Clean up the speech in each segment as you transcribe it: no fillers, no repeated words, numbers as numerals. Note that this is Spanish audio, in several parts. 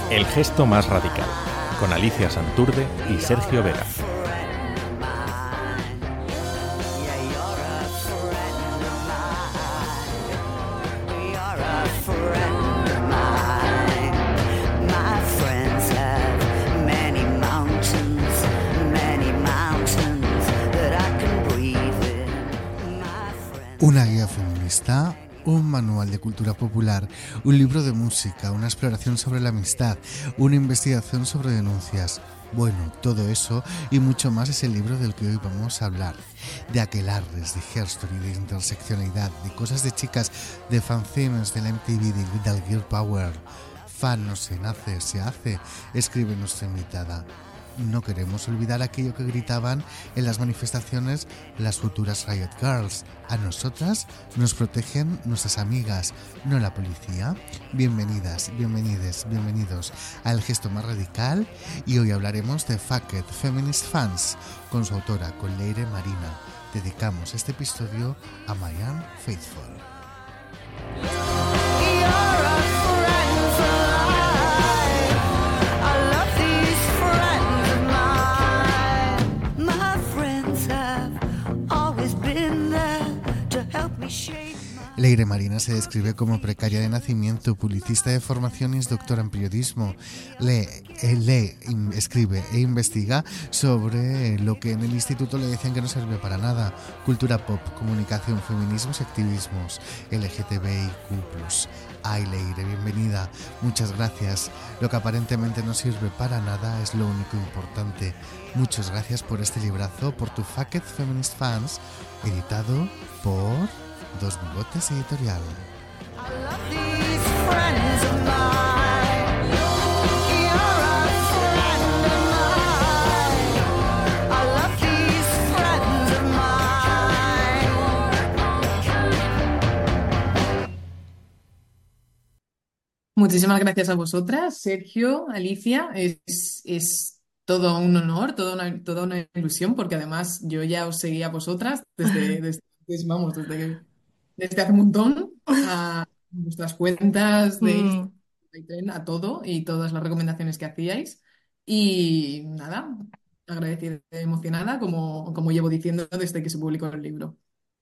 El gesto más radical, con Alicia Santurde y Sergio Vega. Una guía feminista, un manual de cultura popular, un libro de música, una exploración sobre la amistad, una investigación sobre denuncias. Bueno, todo eso y mucho más es el libro del que hoy vamos a hablar. De aquelarres, de herstory, de interseccionalidad, de cosas de chicas, de fanzines, de la MTV, del Girl Power. Fan no se nace, se hace, escribe nuestra invitada. No queremos olvidar aquello que gritaban en las manifestaciones las futuras Riot Girls. A nosotras nos protegen nuestras amigas, no la policía. Bienvenidas, bienvenides, bienvenidos a El Gesto Más Radical, y hoy hablaremos de Fuck It, Feminist Fans, con su autora, con Leire Marina. Dedicamos este episodio a Marianne Faithfull. Leire Marina se describe como precaria de nacimiento, publicista de formación y es doctora en periodismo. Escribe e investiga sobre lo que en el instituto le decían que no sirve para nada: cultura pop, comunicación, feminismos y activismos, LGTBIQ+. Ay, Leire, bienvenida, muchas gracias. Lo que aparentemente no sirve para nada es lo único importante. Muchas gracias por este librazo, por tu Fuck It Feminist Fans, editado por Dos Bigotes Editorial. Muchísimas gracias a vosotras, Sergio, Alicia. Es todo un honor, toda una ilusión, porque además yo ya os seguía a vosotras desde hace un montón, a vuestras cuentas de Mm. Instagram, a todo y todas las recomendaciones que hacíais. Y nada, agradecida y emocionada, como llevo diciendo desde que se publicó el libro.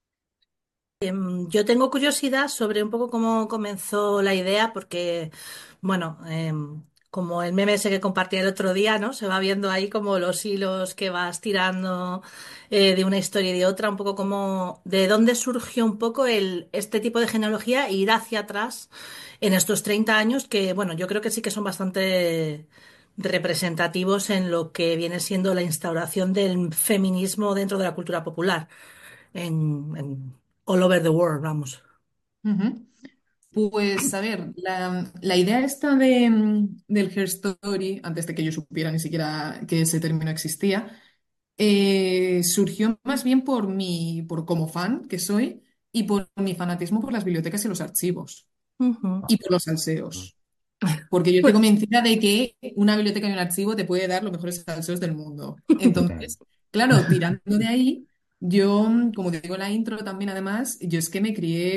Yo tengo curiosidad sobre un poco cómo comenzó la idea, porque, bueno, como el meme ese que compartí el otro día, ¿no? Se va viendo ahí como los hilos que vas tirando de una historia y de otra, un poco como de dónde surgió un poco este tipo de genealogía e ir hacia atrás en estos 30 años que, bueno, yo creo que sí que son bastante representativos en lo que viene siendo la instauración del feminismo dentro de la cultura popular. En all over the world, vamos. Ujú. Pues a ver, la idea esta del Her Story, antes de que yo supiera ni siquiera que ese término existía, surgió más bien por como fan que soy y por mi fanatismo por las bibliotecas y los archivos Ujú. y por los salseos. Porque yo estoy Pues, convencida de que una biblioteca y un archivo te puede dar los mejores salseos del mundo. Entonces, claro, tirando de ahí, yo, como te digo en la intro también, además, yo es que me crié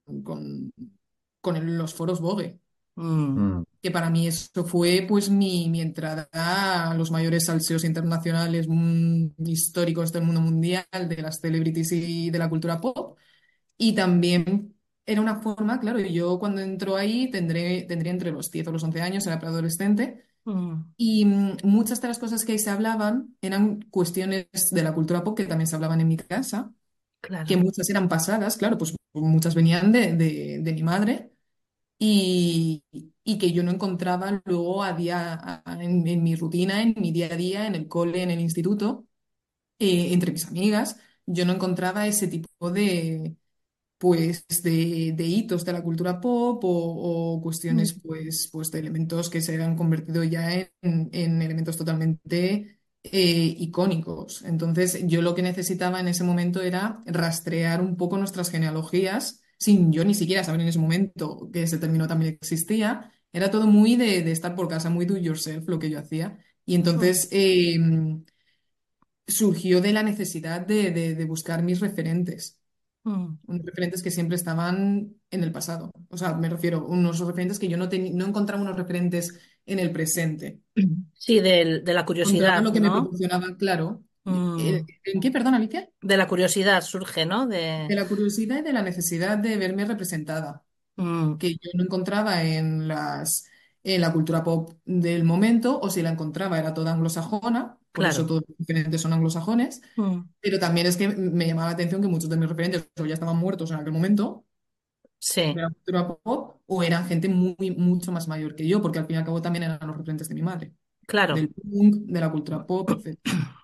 con los foros Vogue, que para mí eso fue pues mi entrada a los mayores salseos internacionales históricos del mundo mundial, de las celebrities y de la cultura pop. Y también era una forma, claro, yo cuando entro ahí tendría entre los 10 o los 11 años, era preadolescente, mm, y muchas de las cosas que ahí se hablaban eran cuestiones de la cultura pop que también se hablaban en mi casa, que claro. muchas eran pasadas, claro, pues muchas venían de mi madre y, y que yo no encontraba luego en mi rutina, en mi día a día, en el cole, en el instituto, entre mis amigas, yo no encontraba ese tipo de hitos de la cultura pop o cuestiones Mm, pues de elementos que se han convertido ya en elementos totalmente icónicos. Entonces, yo lo que necesitaba en ese momento era rastrear un poco nuestras genealogías, sin yo ni siquiera saber en ese momento que ese término también existía. Era todo muy de estar por casa, muy do it yourself lo que yo hacía. Y mm, entonces surgió de la necesidad de buscar mis referentes, mm, unos referentes que siempre estaban en el pasado. O sea, me refiero, unos referentes que yo no encontraba unos referentes en el presente. Sí, de la Encontraba curiosidad, lo que me ¿no? proporcionaba, claro. Mm, ¿En qué, perdón, Alicia? de la curiosidad surge, ¿no? De la curiosidad y de la necesidad de verme representada, Mm, que yo no encontraba en la cultura pop del momento, o si la encontraba era toda anglosajona, por eso claro. todos los referentes son anglosajones, Mm, pero también es que me llamaba la atención que muchos de mis referentes o ya estaban muertos en aquel momento de sí, la cultura pop, o eran gente mucho más mayor que yo, porque al fin y al cabo también eran los referentes de mi madre, claro. del punk, de la cultura pop, etc.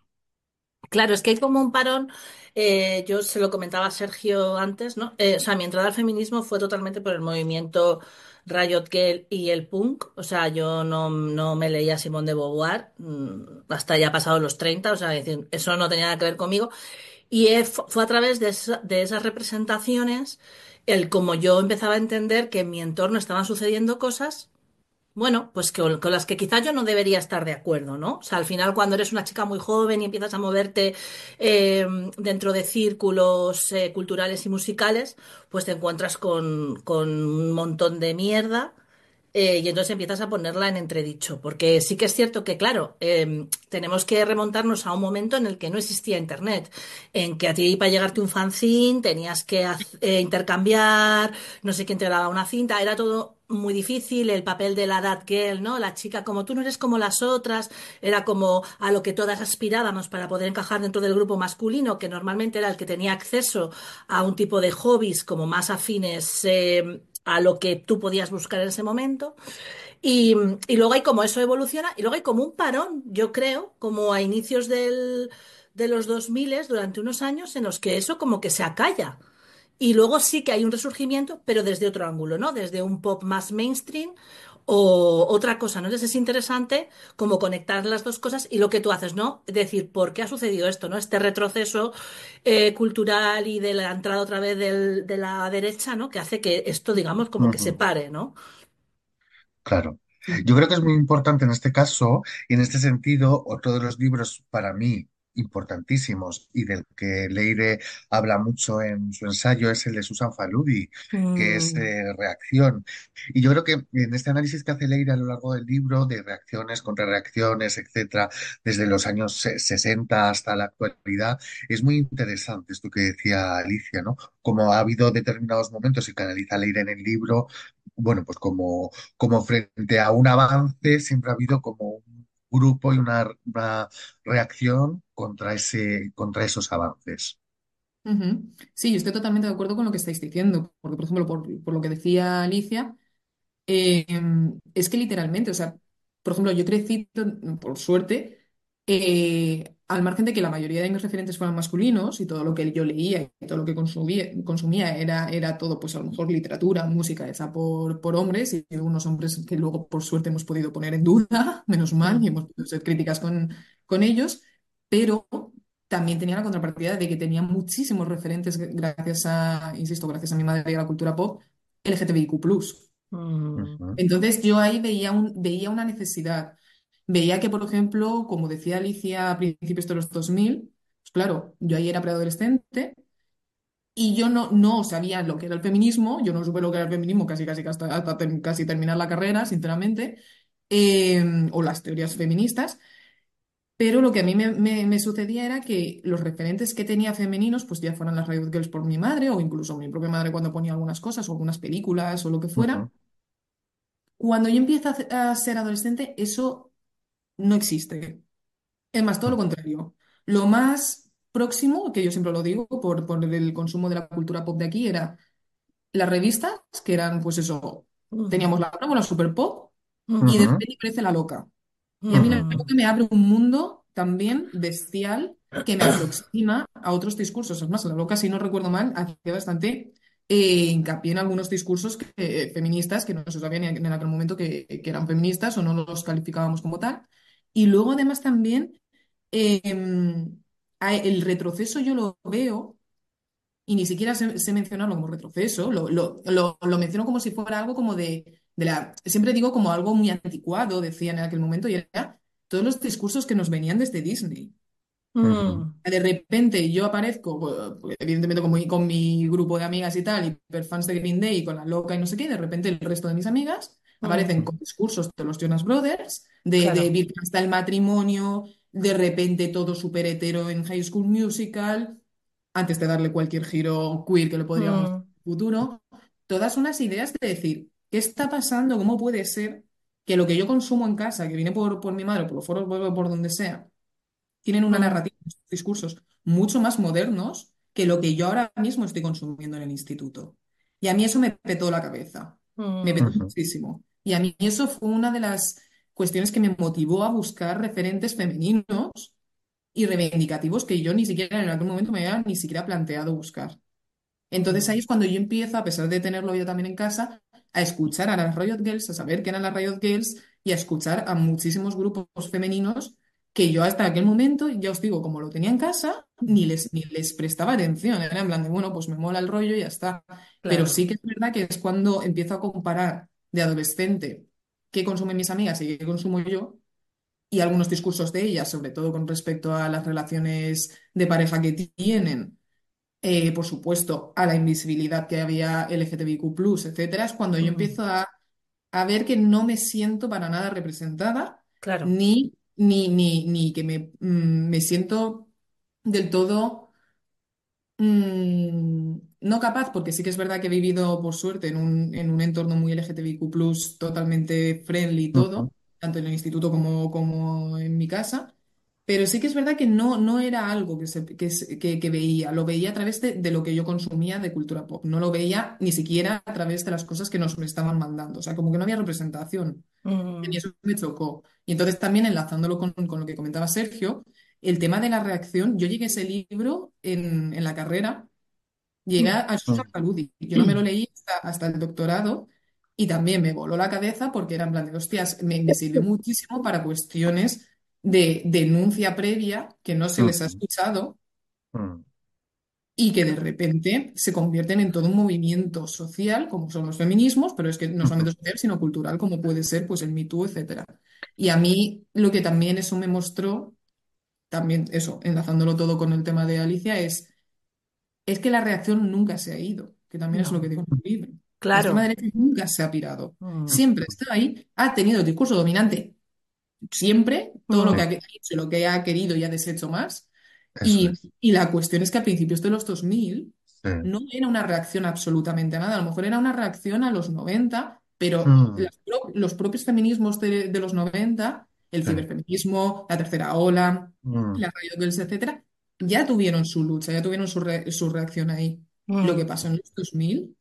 Claro, es que hay como un parón, yo se lo comentaba a Sergio antes, ¿no? O sea, mi entrada al feminismo fue totalmente por el movimiento Riot Girl y el punk, o sea, yo no me leía Simone de Beauvoir, hasta ya pasados los 30, o sea, es decir, eso no tenía nada que ver conmigo, y fue a través de esas representaciones, el como yo empezaba a entender que en mi entorno estaban sucediendo cosas. Bueno, pues con las que quizás yo no debería estar de acuerdo, ¿no? O sea, al final cuando eres una chica muy joven y empiezas a moverte eh, dentro de círculos culturales y musicales, pues te encuentras con un montón de mierda y entonces empiezas a ponerla en entredicho. Porque sí que es cierto que, claro, tenemos que remontarnos a un momento en el que no existía Internet, en que a ti para llegarte un fanzine tenías que intercambiar, no sé quién te daba una cinta, era todo muy difícil, el papel de la that girl, ¿no? La chica como tú no eres como las otras, era como a lo que todas aspirábamos para poder encajar dentro del grupo masculino, que normalmente era el que tenía acceso a un tipo de hobbies como más afines a lo que tú podías buscar en ese momento. Y, y luego hay como eso evoluciona, y luego hay como un parón, yo creo, como a inicios de los 2000 durante unos años en los que eso como que se acalla. Y luego sí que hay un resurgimiento, pero desde otro ángulo, ¿no? Desde un pop más mainstream o otra cosa, ¿no? Entonces es interesante como conectar las dos cosas y lo que tú haces, ¿no? Decir, ¿por qué ha sucedido esto, ¿no? Este retroceso cultural y de la entrada otra vez de la derecha, ¿no? Que hace que esto, digamos, como que se Ujú. pare, ¿no? Claro. Sí. Yo creo que es muy importante en este caso, y en este sentido, otro de los libros para mí importantísimos y del que Leire habla mucho en su ensayo es el de Susan Faludi, que es Mm, Reacción. Y yo creo que en este análisis que hace Leire a lo largo del libro, de reacciones, contrarreacciones, etcétera, desde los años 60 hasta la actualidad, es muy interesante esto que decía Alicia, ¿no? Como ha habido determinados momentos y que analiza Leire en el libro, bueno, pues como frente a un avance, siempre ha habido como un grupo y una reacción contra esos avances. Ujú. Sí, yo estoy totalmente de acuerdo con lo que estáis diciendo, porque, por ejemplo, por lo que decía Alicia, es que literalmente, o sea, por ejemplo, yo crecí, por suerte, al margen de que la mayoría de mis referentes fueran masculinos y todo lo que yo leía y todo lo que consumía era todo, pues a lo mejor literatura, música hecha por hombres y unos hombres que luego, por suerte, hemos podido poner en duda, menos mal, y mm, hemos podido ser críticas con ellos, pero también tenía la contrapartida de que tenía muchísimos referentes gracias a, insisto, gracias a mi madre y a la cultura pop, LGTBIQ+. mm, Ujú, Entonces yo ahí veía una necesidad. Veía que, por ejemplo, como decía Alicia a principios de los 2000, pues claro, yo ahí era preadolescente y yo no sabía lo que era el feminismo, yo no supe lo que era el feminismo casi hasta casi terminar la carrera, sinceramente, o las teorías feministas, pero lo que a mí me sucedía era que los referentes que tenía femeninos, pues ya fueran las Riot Girls por mi madre o incluso mi propia madre cuando ponía algunas cosas o algunas películas o lo que fuera. ujú, Cuando yo empiezo a ser adolescente, eso no existe. Es más, todo lo contrario. Lo más próximo, que yo siempre lo digo por el consumo de la cultura pop de aquí, era las revistas, que eran, pues eso, mm, teníamos la Bravo, la Super Pop, y de ujú, repente aparece la Loca. Y a mí la ujú, Loca me abre un mundo también bestial que me aproxima a otros discursos. Es más, la Loca, si no recuerdo mal, hacía bastante hincapié en algunos discursos feministas que no se sabía ni en aquel momento que eran feministas o no los calificábamos como tal. Y luego, además, también el retroceso yo lo veo y ni siquiera sé mencionarlo como retroceso, lo menciono como si fuera algo como siempre digo como algo muy anticuado, decían en aquel momento, y era todos los discursos que nos venían desde Disney. mm, De repente yo aparezco, pues, evidentemente con mi grupo de amigas y tal, hiperfans de Green Day, y con la loca y no sé qué, y de repente el resto de mis amigas Aparecen mm, con discursos de los Jonas Brothers, de claro. Virgen hasta el matrimonio, de repente todo súper hetero en High School Musical, antes de darle cualquier giro queer que le podríamos dar Mm, en el futuro. Todas unas ideas de decir, ¿qué está pasando? ¿Cómo puede ser que lo que yo consumo en casa, que viene por mi madre, por los foros, por donde sea, tienen una mm, narrativa, unos discursos mucho más modernos que lo que yo ahora mismo estoy consumiendo en el instituto? Y a mí eso me petó la cabeza, me petó mm, muchísimo. Y a mí eso fue una de las cuestiones que me motivó a buscar referentes femeninos y reivindicativos que yo ni siquiera en aquel momento me había ni siquiera planteado buscar. Entonces ahí mm, es cuando yo empiezo, a pesar de tenerlo yo también en casa, a escuchar a las Riot Girls, a saber qué eran las Riot Girls y a escuchar a muchísimos grupos femeninos que yo hasta aquel momento, ya os digo, como lo tenía en casa, ni les prestaba atención. Era en plan de, bueno, pues me mola el rollo y ya está. Pero claro. sí que es verdad que es cuando empiezo a comparar de adolescente qué consumen mis amigas y qué consumo yo, y algunos discursos de ellas, sobre todo con respecto a las relaciones de pareja que tienen, por supuesto, a la invisibilidad que había LGTBIQ+, etcétera, es cuando yo Mm, empiezo a ver que no me siento para nada representada, claro. ni que me siento del todo no capaz, porque sí que es verdad que he vivido, por suerte, en un entorno muy LGTBIQ+, totalmente friendly y todo, tanto en el instituto como en mi casa. Pero sí que es verdad que no era algo que veía, lo veía a través de lo que yo consumía de cultura pop, no lo veía ni siquiera a través de las cosas que nos estaban mandando, o sea, como que no había representación, y Mm, eso me chocó. Y entonces también enlazándolo con lo que comentaba Sergio, el tema de la reacción, yo llegué a ese libro en la carrera, llegué mm, a Susan Faludi, yo no me lo leí hasta el doctorado. Y también me voló la cabeza porque era en plan de, hostias, me sirvió muchísimo para cuestiones de denuncia previa que no se les ha escuchado y que de repente se convierten en todo un movimiento social, como son los feminismos, pero es que no solamente social, sino cultural, como puede ser pues el Me Too, etcétera. Y a mí lo que también eso me mostró, también eso, enlazándolo todo con el tema de Alicia, es que la reacción nunca se ha ido, que también es lo que no, digo en el libro. La extrema claro. derecha nunca se ha pirado, Mm, siempre está ahí, ha tenido el discurso dominante siempre, todo lo que mm, ha hecho, lo que ha querido y ha deshecho más. Eso Y la cuestión es que a principios de los 2000 sí. no era una reacción absolutamente a nada, a lo mejor era una reacción a los 90, pero Mm, los propios feminismos de los 90, el sí. ciberfeminismo, la tercera ola, Mm, las Riot Girls, etcétera, ya tuvieron su lucha, ya tuvieron su reacción ahí. Lo que mm. pasó en los 2000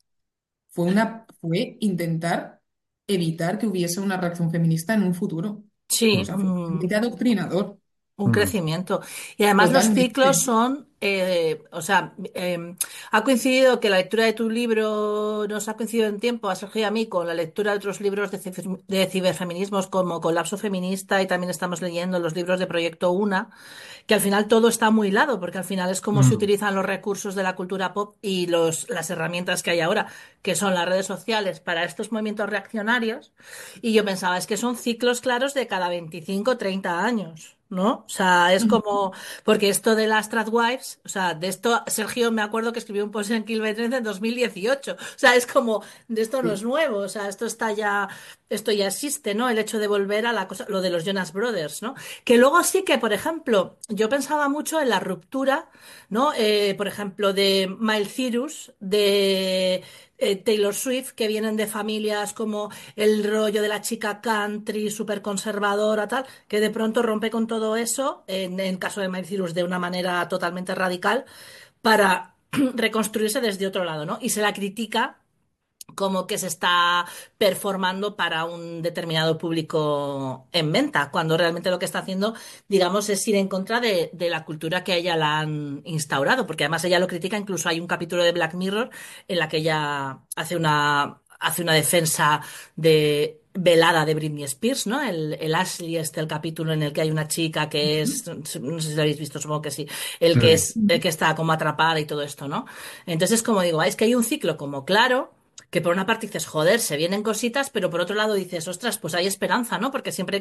fue intentar evitar que hubiese una reacción feminista en un futuro. O Sí, sea, fue totalmente adoctrinador, un mm, crecimiento. Y además los ciclos totalmente. son, o sea, ha coincidido que la lectura de tu libro nos ha coincidido en tiempo a Sergio y a mí con la lectura de otros libros de ciberfeminismos como Colapso Feminista y también estamos leyendo los libros de Proyecto Una, que al final todo está muy hilado, porque al final es como se mm, utilizan los recursos de la cultura pop y las herramientas que hay ahora, que son las redes sociales para estos movimientos reaccionarios. Y yo pensaba, es que son ciclos claros de cada 25 30 años. ¿No? O sea, es Ujú. como, porque esto de las Tradwives, o sea, de esto, Sergio me acuerdo que escribió un post en Quilmes en 2018, o sea, es como, de esto no es Sí. nuevo, o sea, esto ya existe, ¿no? El hecho de volver a la cosa, lo de los Jonas Brothers, ¿no? Que luego sí que, por ejemplo, yo pensaba mucho en la ruptura, ¿no? Por ejemplo, de Miley Cyrus, de Taylor Swift, que vienen de familias como el rollo de la chica country, súper conservadora, tal, que de pronto rompe con todo eso, en el caso de Miley Cyrus de una manera totalmente radical, para reconstruirse desde otro lado, ¿no? Y se la critica como que se está performando para un determinado público en venta, cuando realmente lo que está haciendo, digamos, es ir en contra de la cultura que a ella la han instaurado, porque además ella lo critica, incluso hay un capítulo de Black Mirror en la que ella hace una defensa de velada de Britney Spears, ¿no? El Ashley, el capítulo en el que hay una chica que Ujú. es, no sé si lo habéis visto, supongo que sí, sí. el que está como atrapada y todo esto, ¿no? Entonces, como digo, es que hay un ciclo como claro, que por una parte dices, joder, se vienen cositas, pero por otro lado dices, ostras, pues hay esperanza, ¿no? Porque siempre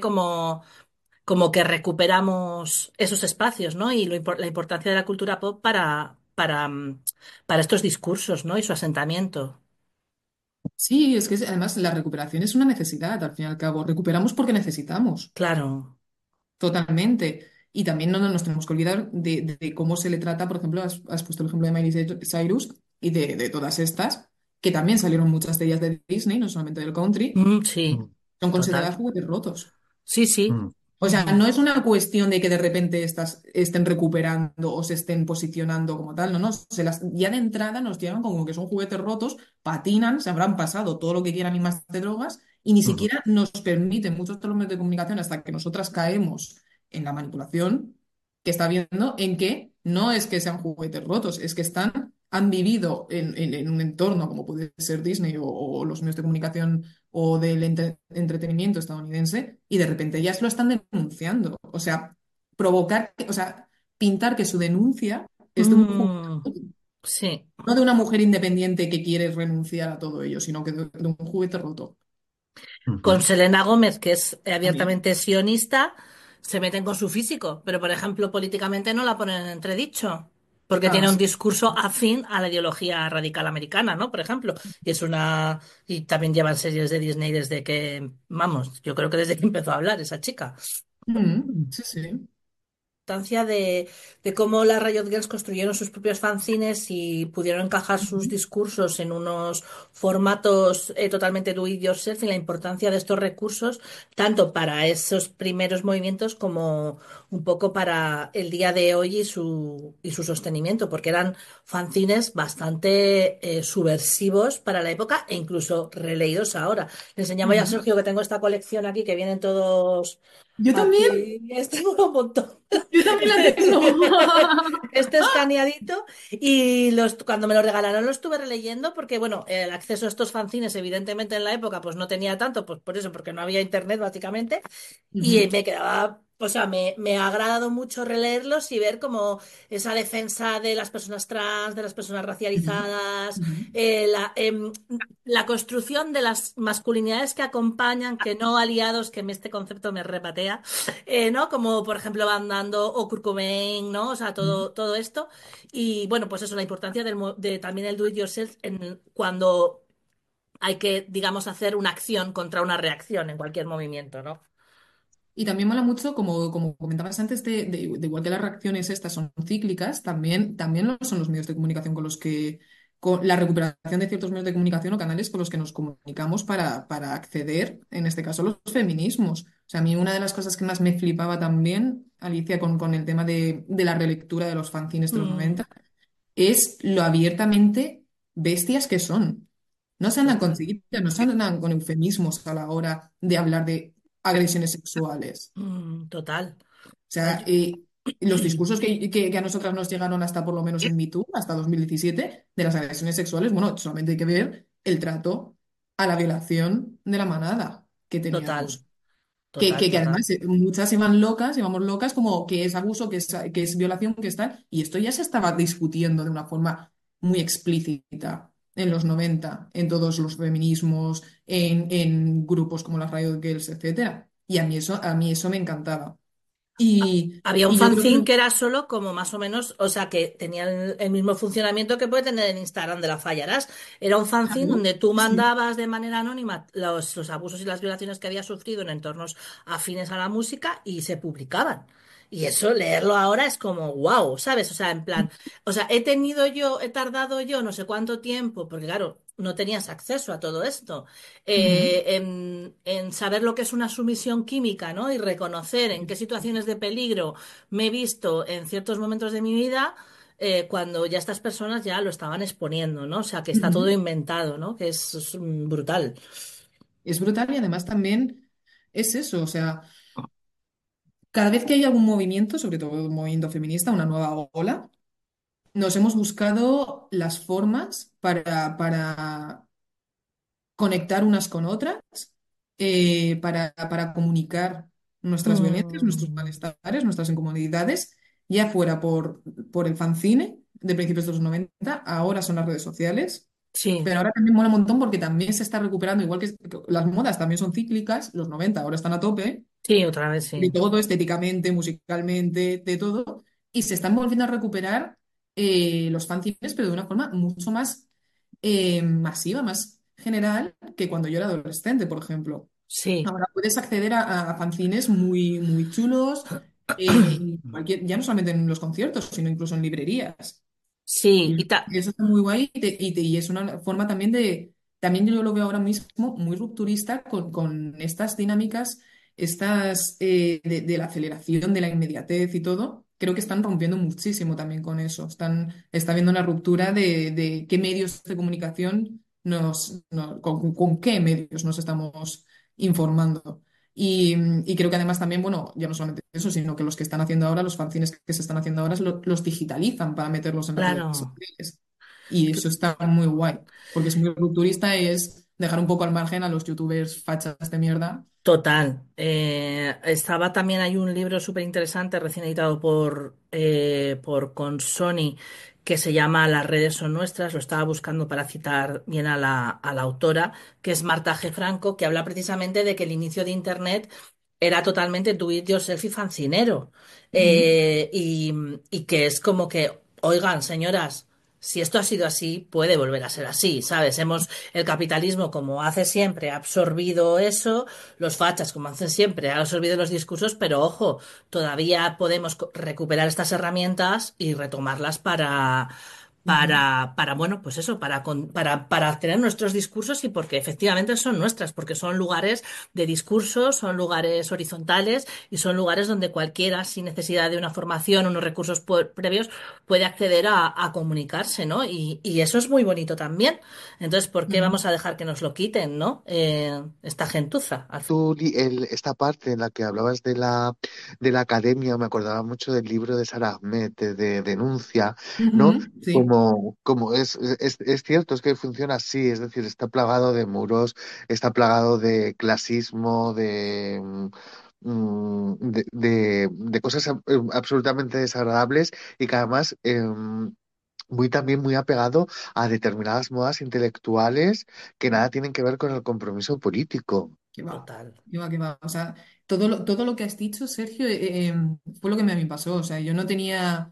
como que recuperamos esos espacios, ¿no? Y la importancia de la cultura pop para estos discursos, ¿no? Y su asentamiento. Sí, es que además la recuperación es una necesidad, al fin y al cabo. Recuperamos porque necesitamos, Claro. totalmente. Y también no nos tenemos que olvidar de cómo se le trata, por ejemplo, has puesto el ejemplo de Miley Cyrus y de todas estas, que también salieron muchas de ellas de Disney, no solamente del country, Sí, son total. consideradas juguetes rotos. Sí, sí. O sea, Ujú. no es una cuestión de que de repente estas estén recuperando o se estén posicionando como tal, no, no, ya de entrada nos llegan como que son juguetes rotos, patinan, se habrán pasado todo lo que quieran y más de drogas y ni siquiera nos permiten muchos de los medios de comunicación hasta que nosotras caemos en la manipulación que está viendo en que no es que sean juguetes rotos, es que han vivido en un entorno como puede ser Disney o los medios de comunicación o del entretenimiento estadounidense y de repente ellas lo están denunciando. O sea, o sea, pintar que su denuncia es de un Mm, sí. no de una mujer independiente que quiere renunciar a todo ello, sino que de un juguete roto. Con Selena Gómez, que es También. abiertamente sionista, se meten con su físico, pero por ejemplo, políticamente no la ponen en entredicho, porque Ah, tiene un sí. discurso afín a la ideología radical americana, ¿no? Por ejemplo, y también llevan series de Disney desde que, vamos, yo creo que desde que empezó a hablar esa chica. Sí, sí. Importancia de cómo las Riot Girls construyeron sus propios fanzines y pudieron encajar sus Ujú. discursos en unos formatos totalmente do it yourself y la importancia de estos recursos tanto para esos primeros movimientos como un poco para el día de hoy y su sostenimiento, porque eran fanzines bastante subversivos para la época e incluso releídos ahora. Le enseñaba ya a Ujú. Sergio que tengo esta colección aquí que vienen todos Yo también, aquí, este un montón. yo también la tengo. Este escaneadito y cuando me lo regalaron lo estuve releyendo porque, bueno, el acceso a estos fanzines evidentemente en la época pues no tenía tanto, pues por eso, porque no había internet básicamente y Ujú, me quedaba, o sea, me ha agradado mucho releerlos y ver como esa defensa de las personas trans, de las personas ujú, racializadas, ujú, la construcción de las masculinidades que acompañan, que no aliados, este concepto me repatea, ¿no? Como por ejemplo Van Dando o Kurt Cobain, ¿no? O sea, ujú. todo esto. Y bueno, pues eso, la importancia de también el do it yourself cuando hay que, digamos, hacer una acción contra una reacción en cualquier movimiento, ¿no? Y también mola mucho, como comentabas antes, de igual que las reacciones estas son cíclicas, también lo son los medios de comunicación con la recuperación de ciertos medios de comunicación o canales con los que nos comunicamos para acceder, en este caso, a los feminismos. O sea, a mí una de las cosas que más me flipaba también, Alicia, con el tema de la relectura de los fanzines de los Mm, 90 es lo abiertamente bestias que son. No se andan con total. chiquitas, no se andan con eufemismos a la hora de hablar de agresiones sexuales. Total. O sea, los discursos que a nosotras nos llegaron hasta por lo menos en MeToo, hasta 2017, de las agresiones sexuales, bueno, solamente hay que ver el trato a la violación de la manada que Total, teníamos. total, Que total. además muchas iban locas, íbamos locas como que es abuso, que es violación, que es tal. Y esto ya se estaba discutiendo de una forma muy explícita en los 90 en todos los feminismos, en grupos como las Riot Girls, etcétera. Y a mí eso me encantaba. Y, Había un y yo creo que fanzine que era solo como más o menos, o sea, que tenía el mismo funcionamiento que puede tener el Instagram de la Fallarás. Era un fanzine claro, donde tú sí, sí. mandabas de manera anónima los abusos y las violaciones que había sufrido en entornos afines a la música y se publicaban. Y eso, leerlo ahora es como wow, ¿sabes? O sea, en plan, o sea, he tardado yo no sé cuánto tiempo, porque claro, no tenías acceso a todo esto Ujú. en saber lo que es una sumisión química, ¿no? Y reconocer en qué situaciones de peligro me he visto en ciertos momentos de mi vida cuando ya estas personas ya lo estaban exponiendo, ¿no? O sea, que está todo Ujú. inventado, ¿no? Que es brutal. Es brutal y además también es eso, o sea, cada vez que hay algún movimiento, sobre todo un movimiento feminista, una nueva ola, nos hemos buscado las formas para conectar unas con otras, para comunicar nuestras violencias, nuestros Mm, malestares, nuestras incomodidades, ya fuera por el fanzine de principios de los 90, ahora son las redes sociales, sí, pero ahora también mola un montón porque también se está recuperando, igual que las modas también son cíclicas, los 90 ahora están a tope, sí, otra vez de sí. todo, estéticamente, musicalmente, de todo, y se están volviendo a recuperar los fanzines, pero de una forma mucho más masiva, más. general que cuando yo era adolescente, por ejemplo. Sí, Ahora puedes acceder a fanzines muy, muy chulos, ya no solamente en los conciertos, sino incluso en librerías. sí, Y eso está muy guay y es una forma también también yo lo veo ahora mismo muy rupturista con estas dinámicas, de la aceleración, de la inmediatez y todo. Creo que están rompiendo muchísimo también con eso. Está habiendo una ruptura de qué medios de comunicación con qué medios nos estamos informando. Y creo que además también, bueno, ya no solamente eso, sino que los que están haciendo ahora, los fanzines que se están haciendo ahora, los digitalizan para meterlos en las redes claro. sociales. Y eso está muy guay, porque es muy rupturista, es dejar un poco al margen a los youtubers fachas de mierda. Total. Estaba también, hay un libro súper interesante recién editado por Consoni que se llama Las redes son nuestras. Lo estaba buscando para citar bien a la autora, que es Marta G. Franco, que habla precisamente de que el inicio de Internet era totalmente do it yourself y fancinero. Ujú. Y que es como que, oigan, señoras. Si esto ha sido así, puede volver a ser así, ¿sabes? El capitalismo, como hace siempre, ha absorbido eso, los fachas, como hacen siempre, han absorbido los discursos, pero ojo, todavía podemos recuperar estas herramientas y retomarlas Ujú. bueno, pues eso, para tener nuestros discursos y porque efectivamente son nuestras, porque son lugares de discursos, son lugares horizontales y son lugares donde cualquiera, sin necesidad de una formación, unos recursos previos, puede acceder a comunicarse, ¿no? Y eso es muy bonito también. Entonces, ¿por qué Ujú. vamos a dejar que nos lo quiten, ¿no? Esta gentuza. Esta parte en la que hablabas de la academia, me acordaba mucho del libro de Sara Ahmed, de Denuncia, ¿no? Ujú. Sí. Como es cierto, es que funciona así, es decir, está plagado de muros, está plagado de clasismo, de cosas absolutamente desagradables y que además también muy apegado a determinadas modas intelectuales que nada tienen que ver con el compromiso político. Que va, Total. que va, que va. O sea, todo lo que has dicho, Sergio, fue lo que a mí me pasó. O sea, yo no tenía,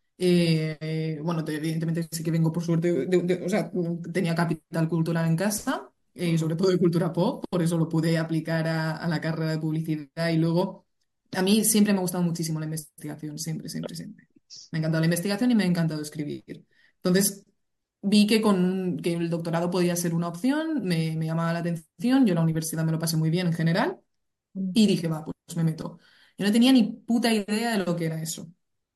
bueno, evidentemente sí que vengo por suerte, o sea, tenía capital cultural en casa, Ujú. sobre todo de cultura pop, por eso lo pude aplicar a la carrera de publicidad y luego, a mí siempre me ha gustado muchísimo la investigación, siempre, siempre, siempre. Me ha encantado la investigación y me ha encantado escribir. Entonces, vi que el doctorado podía ser una opción, me llamaba la atención, yo en la universidad me lo pasé muy bien en general y dije, va, pues me meto. Yo no tenía ni puta idea de lo que era eso,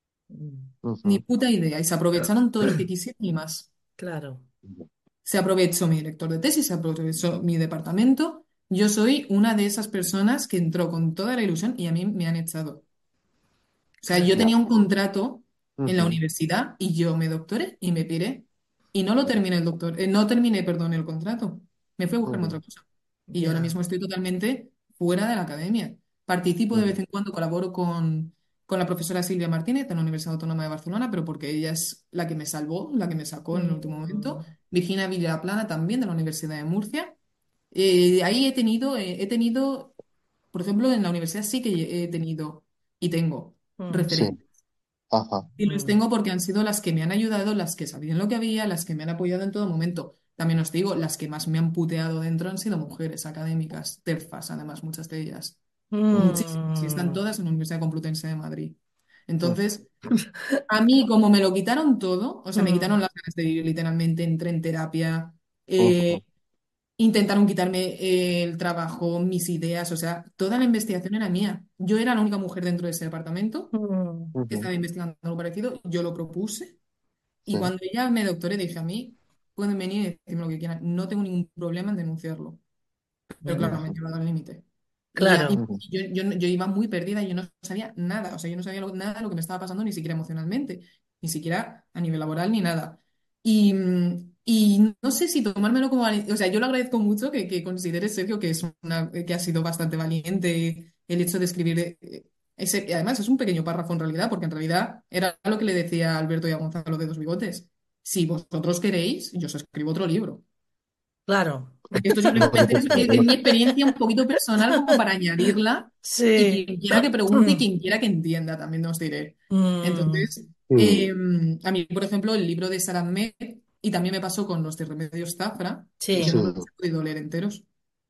ni Ujú. puta idea, y se aprovecharon todo lo que quisieron y más. Claro. Se aprovechó mi director de tesis, se aprovechó mi departamento. Yo soy una de esas personas que entró con toda la ilusión y a mí me han echado. O sea, yo Claro. Ya. tenía un contrato en la Ujú. universidad y yo me doctoré y me piré. Y no lo terminé no terminé, perdón, el contrato. Me fui a buscarme Ujú. otra cosa. Y yo ahora Ya. mismo estoy totalmente fuera de la academia. Participo de Ujú. vez en cuando, colaboro con la profesora Silvia Martínez en la Universidad Autónoma de Barcelona, pero porque ella es la que me salvó, la que me sacó en el último momento. Mm. Virginia Villaplana también de la Universidad de Murcia. Ahí he tenido, por ejemplo, en la universidad sí que he tenido y tengo Mm. Sí. referentes. Ajá. Y los Mm. tengo porque han sido las que me han ayudado, las que sabían lo que había, las que me han apoyado en todo momento. También os digo, las que más me han puteado dentro han sido mujeres académicas, TERFAs, además, muchas de ellas. Muchísimas, y están Mm. todas en la Universidad Complutense de Madrid. Ujú. Entonces, a mí, como me lo quitaron todo, o sea, me quitaron Mm. las ganas de vivir literalmente, entré en terapia, Ujú. intentaron quitarme el trabajo, mis ideas, o sea, toda la investigación era mía. Yo era la única mujer dentro de ese departamento Mm. que Ujú. estaba investigando algo parecido, yo lo propuse y Sí. cuando ya me doctoré dije a mí, pueden venir y decirme lo que quieran, no tengo ningún problema en denunciarlo, pero claro, me Ujú. han llevado al límite. Y Claro. Ujú. yo iba muy perdida, yo no sabía nada, o sea, yo no sabía nada de lo que me estaba pasando, ni siquiera emocionalmente, ni siquiera a nivel laboral, ni nada. Y no sé si tomármelo como, o sea, yo lo agradezco mucho que consideres, Sergio, que ha sido bastante valiente el hecho de escribir además es un pequeño párrafo en realidad, porque en realidad era lo que le decía a Alberto y a Gonzalo de Dos Bigotes. Si vosotros queréis, yo os escribo otro libro. Claro. Porque esto Bueno, simplemente pues es mi experiencia un poquito personal como para añadirla y Sí. quien quiera que pregunte y quien quiera que entienda, también os diré. Mm. Entonces, sí. a mí, por ejemplo, el libro de Sarah Med, y también me pasó con los de Remedios Zafra, que yo Sí, no Sí. me los he podido leer enteros.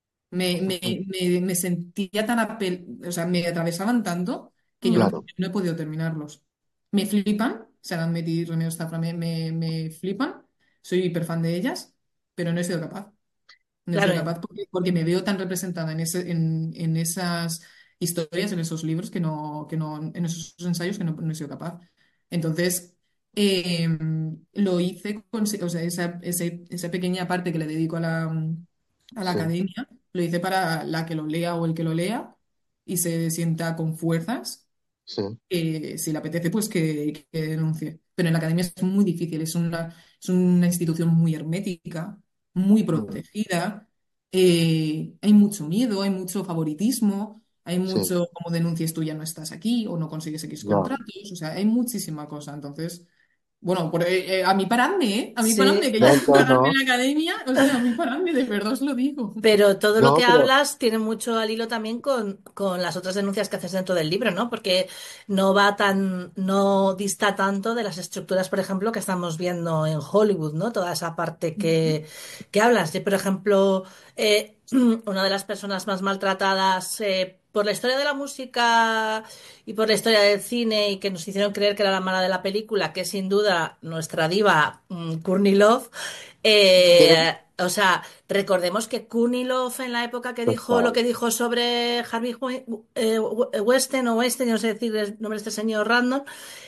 Me sentía tan o sea, me atravesaban tanto que yo Claro. no he podido terminarlos. Me flipan, Sagan y Remedios Zafra me flipan, soy hiper fan de ellas, pero no he sido capaz. No he sido claro. capaz porque me veo tan representada en esas historias, en esos libros, en esos ensayos que no he sido capaz. Entonces, eh, lo hice o sea, esa pequeña parte que le dedico a la Sí, academia, lo hice para la que lo lea o el que lo lea y se sienta con fuerzas, sí. si le apetece, pues que denuncie. Pero en la academia es muy difícil, es una institución muy hermética, muy Mm, protegida, hay mucho miedo, hay mucho favoritismo, hay sí. mucho como denuncies tú ya no estás aquí o no consigues X Ya. contratos, o sea, hay muchísima cosa. Entonces, bueno, a mí paradme, ¿eh? A mí paradme, Sí. que ya No, no, paradme no. en la academia, o sea, a mí paradme, de verdad os lo digo. Pero todo lo No, que pero hablas tiene mucho al hilo también con las otras denuncias que haces dentro del libro, ¿no? Porque no dista tanto de las estructuras, por ejemplo, que estamos viendo en Hollywood, ¿no? Toda esa parte que hablas. Yo, por ejemplo, una de las personas más maltratadas por la historia de la música y por la historia del cine y que nos hicieron creer que era la mala de la película, que es sin duda nuestra diva, Courtney Love. ¿quién? O sea, recordemos que Kunilov en la época que dijo lo Total. que dijo sobre Harvey Weinstein o Weinstein, no sé decir el nombre de este señor random,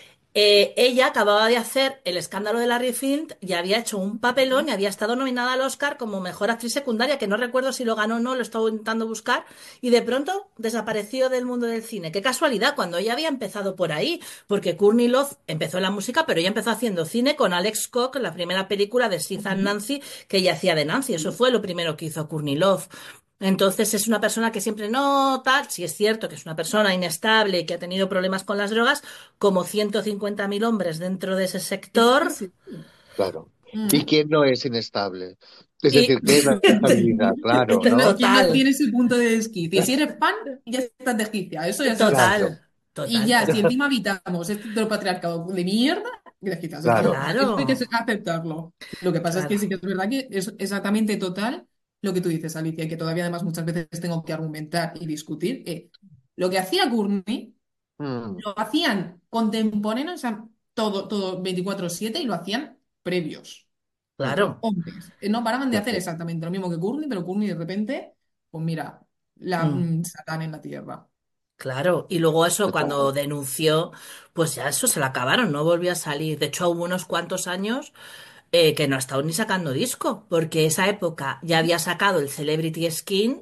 ella acababa de hacer El escándalo de Larry Flynt y había hecho un papelón y había estado nominada al Oscar como mejor actriz secundaria, que no recuerdo si lo ganó o no, lo estaba intentando buscar, y de pronto desapareció del mundo del cine. Qué casualidad, cuando ella había empezado por ahí, porque Courtney Love empezó en la música, pero ella empezó haciendo cine con Alex Koch, la primera película de Sid and Ujú. Nancy, que ella hacía de Nancy. Eso fue lo primero que hizo Courtney Love. Entonces es una persona que siempre no tal, si es cierto que es una persona inestable y que ha tenido problemas con las drogas, como 150.000 hombres dentro de ese Es que sector. sí. Claro. ¿Y Mm. quién no es inestable? Es Y decir, ¿qué es la estabilidad? Claro, ¿no? ¿Quién no total, tiene ese punto de desquicia? Si eres fan, ya estás desquiciada, eso ya se lo sabe. Claro, total, Y total, ya, si encima habitamos este patriarcado de mierda, desquiciados. Es claro. normal, eso hay que claro, aceptarlo. Lo que pasa es que claro, sí que es verdad que es exactamente total lo que tú dices, Alicia, y que todavía además muchas veces tengo que argumentar y discutir. Lo que hacía Courtney, Mm, lo hacían contemporáneos, o sea, todo 24/7 y lo hacían previos ujú, claro. hombres. No paraban de hacer claro, exactamente lo mismo que Courtney, pero Courtney de repente, pues mira, Mm, Satán en la tierra. claro. Y luego eso, total. cuando denunció, pues ya eso se la acabaron, no volvió a salir. De hecho, hubo unos cuantos años que no ha estado ni sacando disco, porque esa época ya había sacado el Celebrity Skin.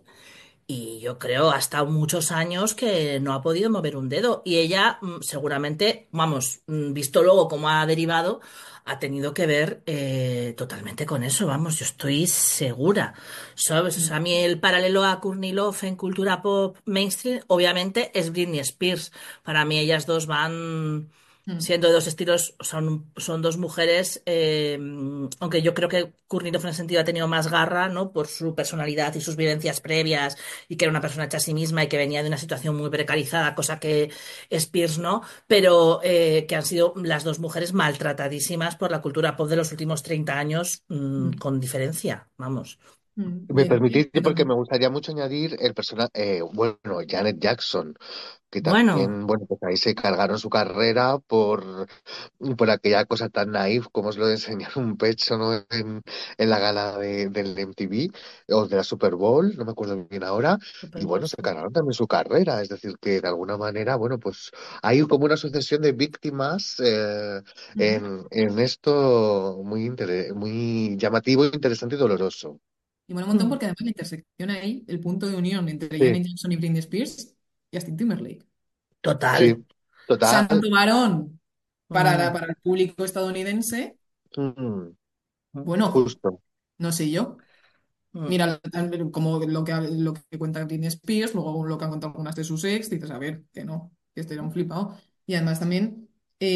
Y yo creo hasta muchos años que no ha podido mover un dedo. Y ella seguramente, vamos, visto luego cómo ha derivado, ha tenido que ver totalmente con eso. Vamos, yo estoy segura. ¿Sabes? O sea, a mí el paralelo a Courtney Love en cultura pop mainstream, obviamente, es Britney Spears. Para mí ellas dos van Mm, siendo de dos estilos, son dos mujeres, aunque yo creo que Courtney Love en ese sentido ha tenido más garra, ¿no? Por su personalidad y sus vivencias previas y que era una persona hecha a sí misma y que venía de una situación muy precarizada, cosa que Spears no, pero que han sido las dos mujeres maltratadísimas por la cultura pop de los últimos 30 años, mm, con diferencia, vamos. Me permitís, porque totalmente. me gustaría mucho añadir el personaje, bueno, Janet Jackson, que Bueno, también, bueno, pues ahí se cargaron su carrera por aquella cosa tan naif como es lo de enseñar un pecho, ¿no? En la gala del MTV o de la Super Bowl, no me acuerdo bien ahora, Super y Bowl, bueno, se sí. cargaron también su carrera, es decir, que de alguna manera, bueno, pues hay como una sucesión de víctimas Ujú. en esto muy llamativo, interesante y doloroso. Y bueno, un montón Mm, porque además la intersección ahí, el punto de unión entre Sí, Janet Jackson y Britney Spears y Justin Timberlake. sí, total. total. Santo varón Mm, para el público estadounidense, Mm, bueno, justo. no sé yo. mm, Mira, como lo que cuenta Britney Spears, luego lo que han contado algunas de sus ex, dices, a ver, que no, que esto era un flipado. Y además también,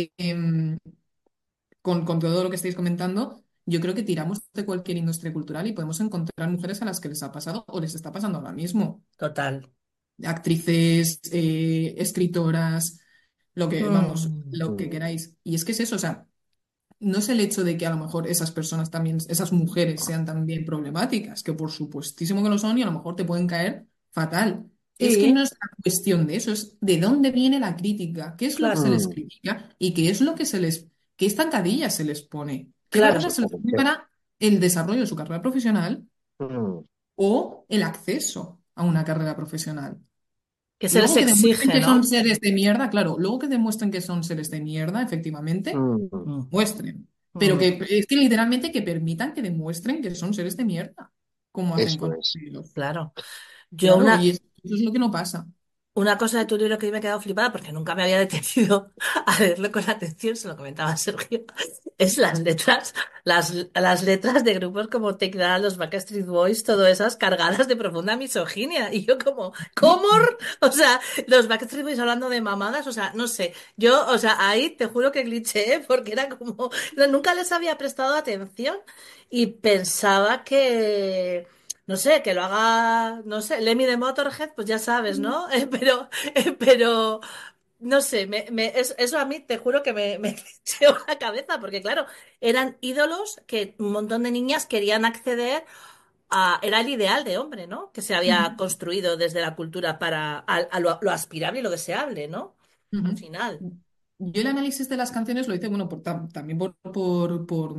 con todo lo que estáis comentando, yo creo que tiramos de cualquier industria cultural y podemos encontrar mujeres a las que les ha pasado o les está pasando ahora mismo. total. Actrices, escritoras, vamos, Mm, lo que Mm, queráis. Y es que es eso, o sea. no es el hecho de que a lo mejor esas personas también, esas mujeres sean también problemáticas, que por supuestísimo que lo son y a lo mejor te pueden caer fatal. Es que no Sí, es la cuestión de eso, es de dónde viene la crítica, qué es lo que se claro, les Mm, critica y qué es lo que qué estancadillas se les pone, qué claro. barreras se les pone exactamente. para el desarrollo de su carrera profesional Mm, o el acceso a una carrera profesional. Que se les Luego que demuestren exige, que son ¿no? seres de mierda, claro, luego que demuestren que son seres de mierda, efectivamente, mm. Mm, muestren. Pero mm, que es que literalmente que permitan que demuestren que son seres de mierda, como hacen Eso con los es. tíos. claro. Yo Claro, y una, eso es lo que no pasa. Una cosa de tu libro que yo me he quedado flipada porque nunca me había detenido a leerlo con atención, se lo comentaba Sergio, es las letras de grupos como Take That, los Backstreet Boys, todas esas cargadas de profunda misoginia. Y yo como, ¿cómo? O sea, los Backstreet Boys hablando de mamadas, o sea, no sé, yo, o sea, ahí te juro que glitché porque era como, no, nunca les había prestado atención y pensaba que... No sé, que lo haga, no sé, Lemmy de Motorhead, pues ya sabes, ¿no? Pero, no sé, eso a mí te juro que me clicheó la cabeza, porque claro, eran ídolos que un montón de niñas querían acceder a, era el ideal de hombre, ¿no? Que se había Ujú, construido desde la cultura para a lo aspirable y lo deseable, ¿no? Al ujú. final. Yo el análisis de las canciones lo hice, bueno, también por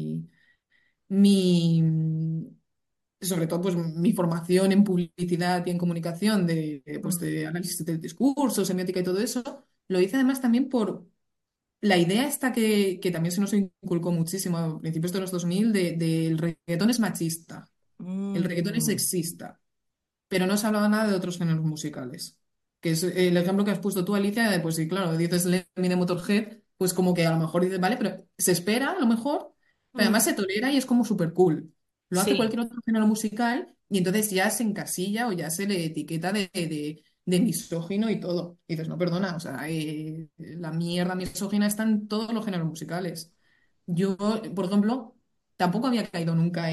mi, sobre todo pues mi formación en publicidad y en comunicación pues, Mm, de análisis del discurso, semiótica y todo eso, lo hice además también por la idea esta que también se nos inculcó muchísimo a principios de los 2000 del reggaetón es machista, el reggaetón es mm, sexista, pero no se hablaba nada de otros géneros musicales. Que es el ejemplo que has puesto tú, Alicia, de, pues sí, claro, dices Lemmy de Motorhead, pues como que a lo mejor dices, vale, pero se espera a lo mejor, pero además mm. se tolera y es como súper cool. Lo hace Sí, cualquier otro género musical y entonces ya se encasilla o ya se le etiqueta de misógino y todo. Y dices, no, perdona, o sea, la mierda misógina está en todos los géneros musicales. Yo, por ejemplo, tampoco había caído nunca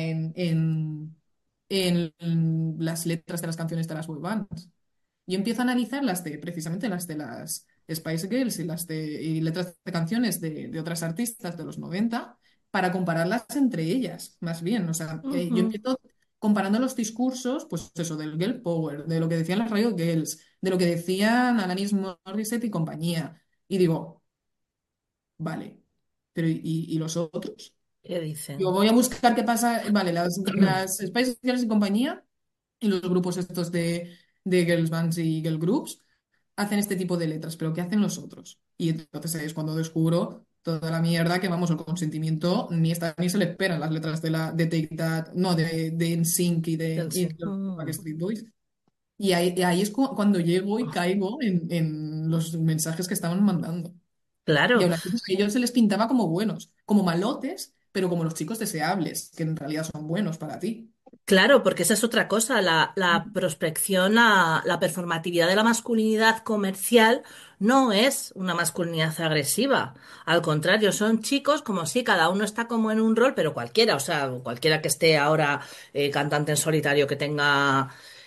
en las letras de las canciones de las boy bands. Yo empiezo a analizar precisamente las de las Spice Girls y letras de canciones de otras artistas de los 90 para compararlas entre ellas, más bien. O sea, yo ujú, empiezo comparando los discursos, pues eso, del girl power, de lo que decían las Radio Girls, de lo que decían Alanis Morissette y compañía. Y digo, vale, pero ¿y los otros? ¿qué Yo dicen? voy a buscar qué pasa, vale, las Spice Girls y compañía y los grupos estos de girls bands y girl groups hacen este tipo de letras, pero ¿qué hacen los otros? Y entonces ahí es cuando descubro toda la mierda que vamos, el consentimiento ni está ni se le esperan las letras de Take That, no, de NSYNC y de los Mm. Backstreet Boys. Y ahí es cuando llego y caigo en los mensajes que estaban mandando. Y Claro. aún así, pues, a ellos se les pintaba como buenos, como malotes, pero como los chicos deseables, que en realidad son buenos para ti. Claro, porque esa es otra cosa, la prospección, la performatividad de la masculinidad comercial no es una masculinidad agresiva. Al contrario, son chicos como si cada uno está como en un rol, pero cualquiera, o sea, cualquiera que esté ahora cantante en solitario, que tenga,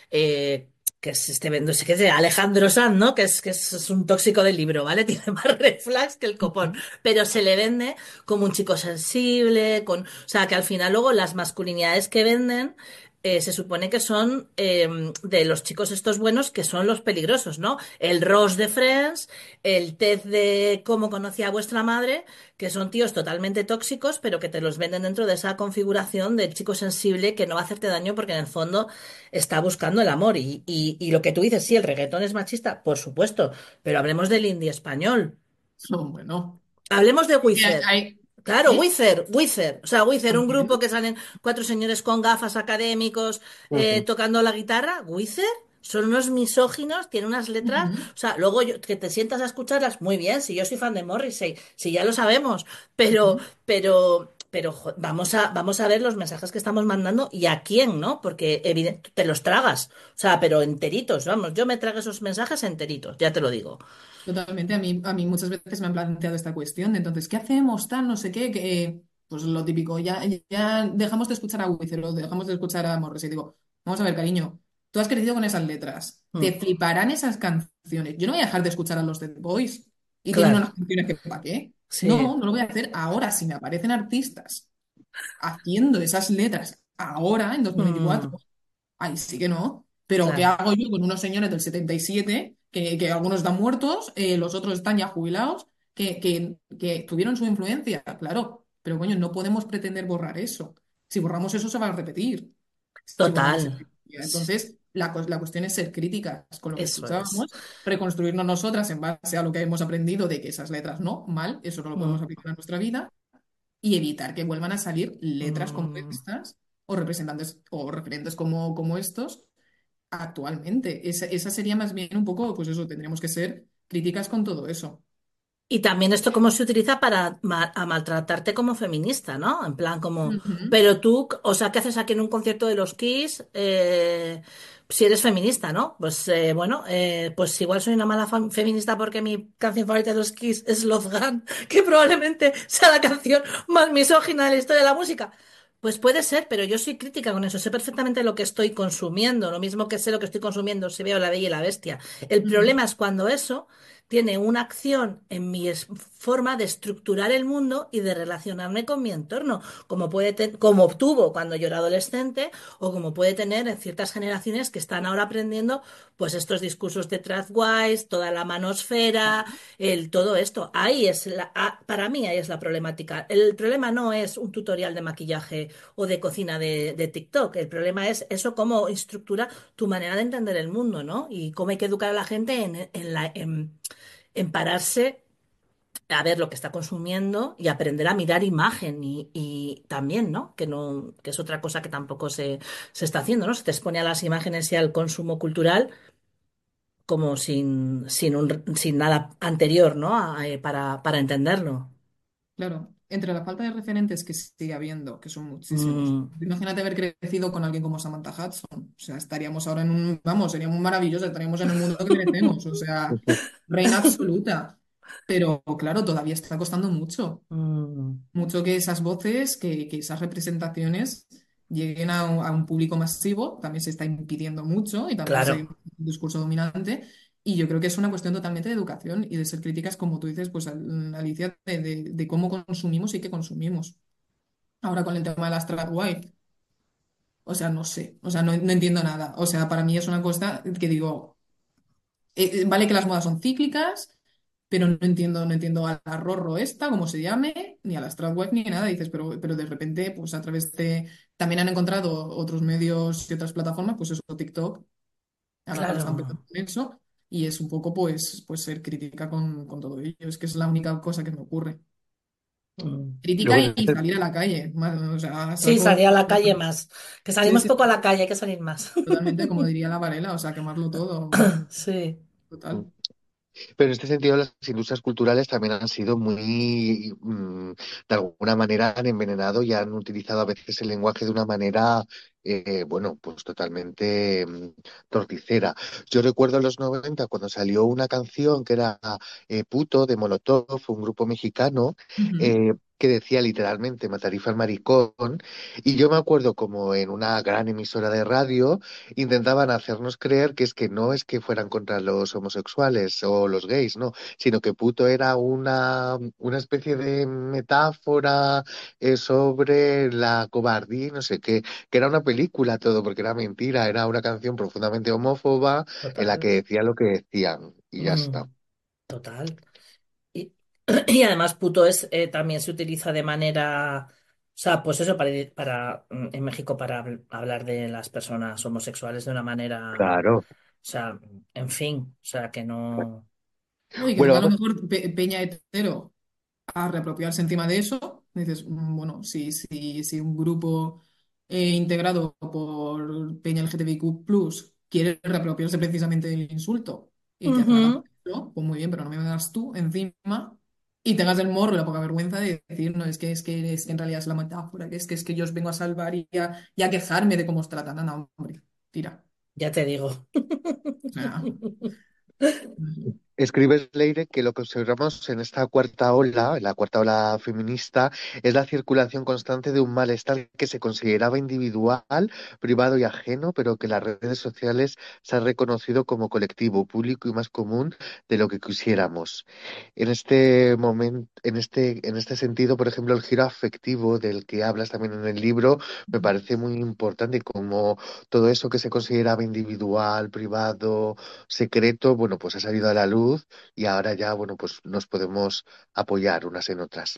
que se esté, no sé qué sé, Alejandro Sanz, ¿no? Es un tóxico del libro, ¿vale? Tiene más red flags que el copón, Ujú. pero se le vende como un chico sensible, o sea, que al final luego las masculinidades que venden se supone que son de los chicos estos buenos que son los peligrosos, ¿no? El Ross de Friends, el Ted de Cómo conocí a vuestra madre, que son tíos totalmente tóxicos, pero que te los venden dentro de esa configuración del chico sensible que no va a hacerte daño porque en el fondo está buscando el amor. Y lo que tú dices, sí, el reggaetón es machista, por supuesto, pero hablemos del indie español. Son bueno. Hablemos de Porque Wizard. Claro, ¿Eh? Wizard. O sea, Wizard, un grupo También. que salen cuatro señores con gafas académicos Ujú. tocando la guitarra. Wizard son unos misóginos, tienen unas letras. Ujú, O sea, luego que te sientas a escucharlas, muy bien, si yo soy fan de Morrissey, si ya lo sabemos. Pero, ujú. vamos a ver los mensajes que estamos mandando y a quién, ¿no? Porque te los tragas. O sea, pero enteritos, vamos, yo me trago esos mensajes enteritos, ya te lo digo. Totalmente. A mí muchas veces me han planteado esta cuestión de entonces, ¿qué hacemos? Tal, no sé qué, pues lo típico, ya dejamos de escuchar a Wizard o dejamos de escuchar a Morrissey. Digo, vamos a ver, cariño, tú has crecido con esas letras, te Mm, fliparán esas canciones. Yo no voy a dejar de escuchar a los Dead Boys y tienen claro. unas canciones que ¿para qué? Sí. No, no lo voy a hacer ahora. Si me aparecen artistas haciendo esas letras ahora, en 2024, Mm, ahí sí que no. Pero ¿qué claro. hago yo con unos señores del 77, que algunos están muertos, los otros están ya jubilados, que tuvieron su influencia? Claro, pero coño, no podemos pretender borrar eso. Si borramos eso, se va a repetir. Si borramos esa Total. influencia. Entonces, la cuestión es ser críticas con lo que Eso es. escuchábamos, reconstruirnos nosotras en base a lo que hemos aprendido de que esas letras no, mal, eso no lo podemos Mm, aplicar a nuestra vida, y evitar que vuelvan a salir letras como mm. estas o representantes o referentes como estos actualmente. Esa sería más bien un poco, pues eso, tendríamos que ser críticas con todo eso. Y también esto cómo se utiliza para a maltratarte como feminista, ¿no? En plan como, Ujú. pero tú, o sea, ¿qué haces aquí en un concierto de los Kiss si eres feminista, ¿no? Pues bueno, pues igual soy una mala feminista porque mi canción favorita de los Kiss es Love Gun, que probablemente sea la canción más misógina de la historia de la música. Pues puede ser, pero yo soy crítica con eso. Sé perfectamente lo que estoy consumiendo, lo mismo que sé lo que estoy consumiendo si veo La Bella y la Bestia. El Ujú. problema es cuando eso tiene una acción en mi forma de estructurar el mundo y de relacionarme con mi entorno, como como obtuvo cuando yo era adolescente o como puede tener en ciertas generaciones que están ahora aprendiendo pues estos discursos de Trustwise, toda la manosfera, todo esto. Para mí ahí es la problemática. El problema no es un tutorial de maquillaje o de cocina de TikTok. El problema es eso cómo estructura tu manera de entender el mundo, ¿no? Y cómo hay que educar a la gente en pararse a ver lo que está consumiendo y aprender a mirar imagen y también, ¿no? Que es otra cosa que tampoco se está haciendo, ¿no? Se te expone a las imágenes y al consumo cultural como sin nada anterior, ¿no? Para entenderlo. Claro, entre la falta de referentes que sigue habiendo, que son muchísimos. Mm, Imagínate haber crecido con alguien como Samantha Hudson. O sea, estaríamos ahora vamos, seríamos maravillosos, estaríamos en el mundo que merecemos. O sea, reina absoluta. Pero claro, todavía está costando mucho. mm, Mucho que esas voces, que esas representaciones lleguen a un público masivo. También se está impidiendo mucho y también claro, seguimos un discurso dominante. Y yo creo que es una cuestión totalmente de educación y de ser críticas, como tú dices, pues Alicia, de cómo consumimos y qué consumimos. Ahora con el tema de las trad wife, o sea, no sé, o sea, no entiendo nada. O sea, para mí es una cosa que digo, vale que las modas son cíclicas, pero no entiendo a la Rorro esta, como se llame, ni a la Stradwife ni nada. Dices, pero de repente, pues a través de... También han encontrado otros medios y otras plataformas, pues eso, TikTok, ahora están claro. empezando con eso, y es un poco, pues ser crítica con todo ello. Es que es la única cosa que me ocurre. Mm. Crítica Luego, y salir a la calle. O sea, Sí, saco... salir a la calle más. Que Sí, salimos sí, poco a la calle, hay que salir más. totalmente, como diría la Varela, o sea, quemarlo todo, Sí. total. pero en este sentido, las industrias culturales también han sido muy, de alguna manera, han envenenado y han utilizado a veces el lenguaje de una manera, bueno, pues totalmente torticera. Yo recuerdo en los 90 cuando salió una canción que era Puto de Molotov, un grupo mexicano, Ujú. que decía literalmente Matarifa al maricón, y yo me acuerdo como en una gran emisora de radio intentaban hacernos creer que es que no es que fueran contra los homosexuales o los gays, no, sino que puto era una especie de metáfora sobre la cobardía y no sé qué, que era una película todo, porque era mentira, era una canción profundamente homófoba en la Total. que decía lo que decían y ya está. Mm, total. Y, y además, puto también se utiliza de manera, o sea, pues eso, en México para hablar de las personas homosexuales de una manera, o Claro. sea, en fin, o sea, que no. No, y que Bueno, venga a lo vamos, mejor Peña hetero a reapropiarse encima de eso, dices, bueno, si un grupo integrado por Peña LGTBIQ+, quiere reapropiarse precisamente del insulto y te hacen Ujú. ataque, ¿no? Pues muy bien, pero no me vengas tú encima y tengas el morro y la poca vergüenza de decir, no, es que en realidad es la metáfora, que yo os vengo a salvar y a quejarme de cómo os tratan. No, hombre, tira. Ya te digo. O sea, Escribes, Leire, que lo que observamos en esta cuarta ola, en la cuarta ola feminista, es la circulación constante de un malestar que se consideraba individual, privado y ajeno, pero que las redes sociales se han reconocido como colectivo, público y más común de lo que quisiéramos. En este momento, en este sentido, por ejemplo, el giro afectivo del que hablas también en el libro me parece muy importante, como todo eso que se consideraba individual, privado, secreto, bueno, pues ha salido a la luz y ahora ya, bueno, pues nos podemos apoyar unas en otras.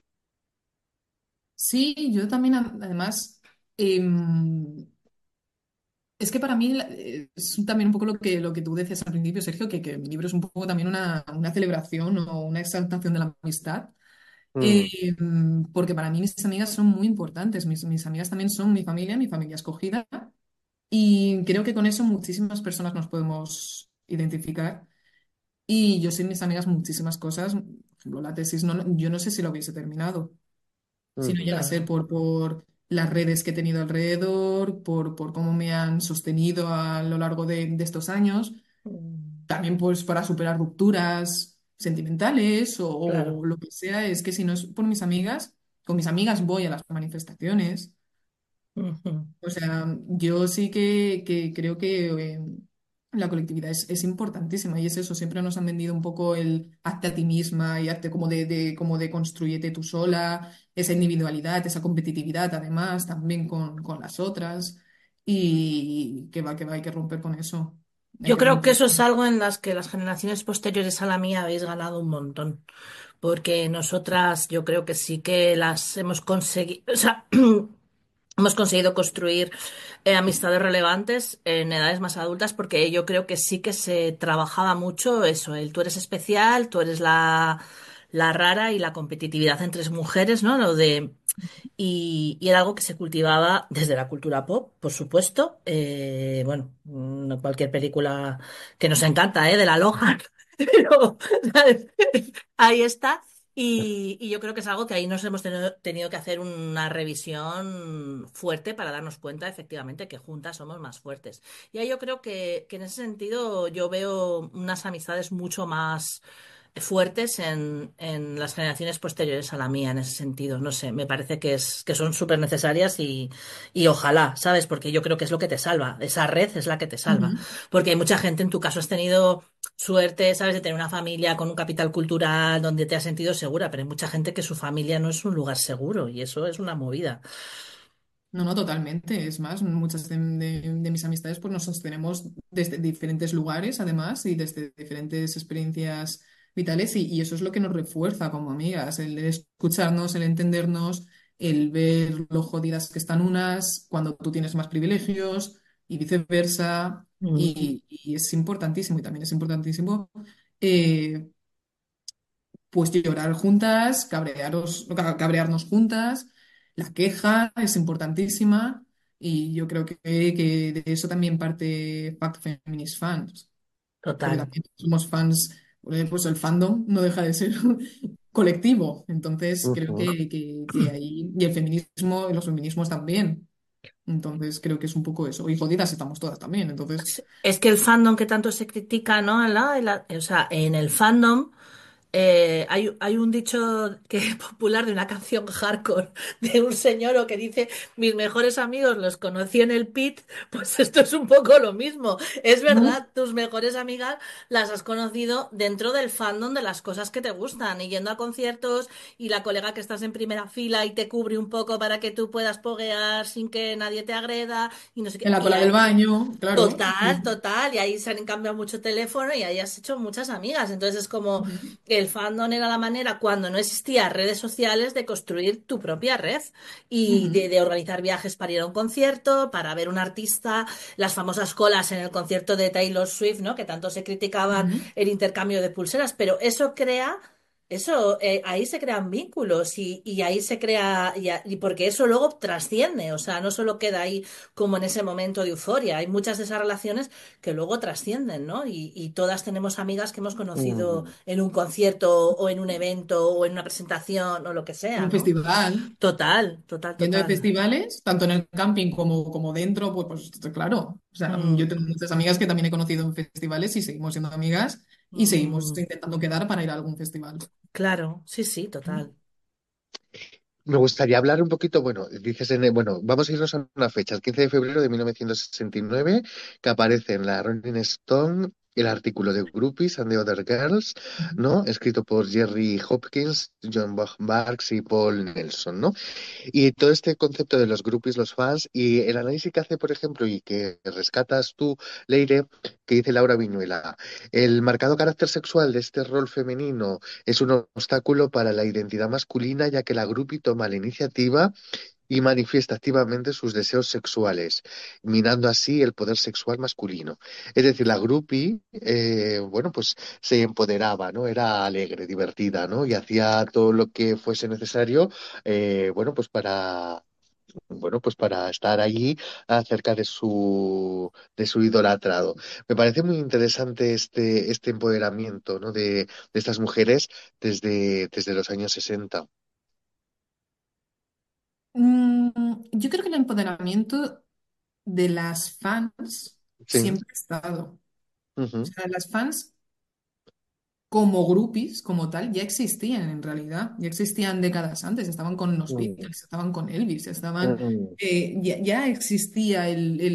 Sí, yo también, además, em, es que para mí es también un poco lo que tú decías al principio, Sergio, que mi libro es un poco también una celebración o una exaltación de la amistad. Mm, Porque para mí mis amigas son muy importantes. Mis amigas también son mi familia escogida. Y creo que con eso muchísimas personas nos podemos identificar. Y yo sin mis amigas muchísimas cosas, por ejemplo, la tesis, yo no sé si lo hubiese terminado, si no mm, llega a ser Claro. por las redes que he tenido alrededor, por cómo me han sostenido a lo largo de estos años. Mm, También pues para superar rupturas sentimentales o Claro. lo que sea, es que si no es por mis amigas, con mis amigas voy a las manifestaciones. Ujú. O sea, yo sí que creo que la colectividad es importantísima y es eso, siempre nos han vendido un poco el hazte a ti misma y hazte como de construyete tú sola, esa individualidad, esa competitividad además también con las otras y que va, hay que romper con eso, hay Yo que creo que romper. eso es algo en las que las generaciones posteriores a la mía habéis ganado un montón, porque nosotras yo creo que sí que las hemos conseguido, o sea, hemos conseguido construir amistades relevantes en edades más adultas, porque yo creo que sí que se trabajaba mucho eso, el tú eres especial, tú eres la rara y la competitividad entre mujeres, ¿no? Lo de y era algo que se cultivaba desde la cultura pop, por supuesto. Bueno, cualquier película que nos encanta, ¿eh? De la Lohan, pero ¿sabes? Ahí está. Y yo creo que es algo que ahí nos hemos tenido que hacer una revisión fuerte para darnos cuenta, efectivamente, que juntas somos más fuertes. Y ahí yo creo que en ese sentido yo veo unas amistades mucho más fuertes en las generaciones posteriores a la mía en ese sentido. No sé, me parece que son súper necesarias y ojalá, ¿sabes? Porque yo creo que es lo que te salva. Esa red es la que te salva. Ujú. Porque hay mucha gente, en tu caso has tenido suerte, ¿sabes? De tener una familia con un capital cultural donde te has sentido segura, pero hay mucha gente que su familia no es un lugar seguro y eso es una movida. No, no, totalmente. Es más, muchas de mis amistades pues nos sostenemos desde diferentes lugares, además, y desde diferentes experiencias vitales, y eso es lo que nos refuerza como amigas, el escucharnos, el entendernos, el ver lo jodidas que están unas, cuando tú tienes más privilegios, y viceversa, Mm, y es importantísimo, y también es importantísimo eh, pues llorar juntas, cabrearnos juntas, la queja es importantísima y yo creo que de eso también parte Fact Feminist Fans, porque total. también somos fans, pues el fandom no deja de ser colectivo, entonces creo ujú. que ahí, y el feminismo, y los feminismos también, entonces creo que es un poco eso, y jodidas estamos todas también, entonces... Es que el fandom que tanto se critica, ¿no? O sea, en el fandom. Hay un dicho que es popular de una canción hardcore de un señor que dice, mis mejores amigos los conocí en el pit, pues esto es un poco lo mismo. Es ¿No? verdad, tus mejores amigas las has conocido dentro del fandom de las cosas que te gustan y yendo a conciertos y la colega que estás en primera fila y te cubre un poco para que tú puedas poguear sin que nadie te agreda y no sé En qué. la cola del baño, claro. Total, total, y ahí se han cambiado mucho teléfono y ahí has hecho muchas amigas. Entonces es como Ujú, el fandom era la manera, cuando no existía redes sociales, de construir tu propia red y ujú, de organizar viajes para ir a un concierto, para ver un artista, las famosas colas en el concierto de Taylor Swift, ¿no? Que tanto se criticaban ujú. el intercambio de pulseras, pero eso crea... Eso, ahí se crean vínculos y ahí se crea, y porque eso luego trasciende, o sea, no solo queda ahí como en ese momento de euforia. Hay muchas de esas relaciones que luego trascienden, ¿no? Y todas tenemos amigas que hemos conocido Mm. en un concierto o en un evento o en una presentación o lo que En sea, un ¿no? festival. Total, total, Yendo de total. festivales, tanto en el camping como dentro, pues claro. O sea, yo Mm, tengo muchas amigas que también he conocido en festivales y seguimos siendo amigas y seguimos Mm, intentando quedar para ir a algún festival. claro, sí, sí, total. Me gustaría hablar un poquito, bueno, dices bueno, vamos a irnos a una fecha, el 15 de febrero de 1969, que aparece en la Rolling Stone el artículo de Groupies and the Other Girls, ¿no? Escrito por Jerry Hopkins, John Barks y Paul Nelson, ¿no? Y todo este concepto de los groupies, los fans, y el análisis que hace, por ejemplo, y que rescatas tú, Leire, que dice Laura Viñuela, el marcado carácter sexual de este rol femenino es un obstáculo para la identidad masculina, ya que la groupie toma la iniciativa y manifiesta activamente sus deseos sexuales, minando así el poder sexual masculino. Es decir, la groupie, bueno, pues se empoderaba, ¿no? Era alegre, divertida, ¿no? Y hacía todo lo que fuese necesario, bueno, pues para estar allí acerca de su idolatrado. Me parece muy interesante este empoderamiento, ¿no? De estas mujeres desde los años 60. Mm, yo creo que el empoderamiento de las fans Sí. siempre ha estado. O Ujú. sea, las fans como groupies, como tal, ya existían en realidad, ya existían décadas antes, estaban con los Mm. Beatles, estaban con Elvis, Mm. ya existía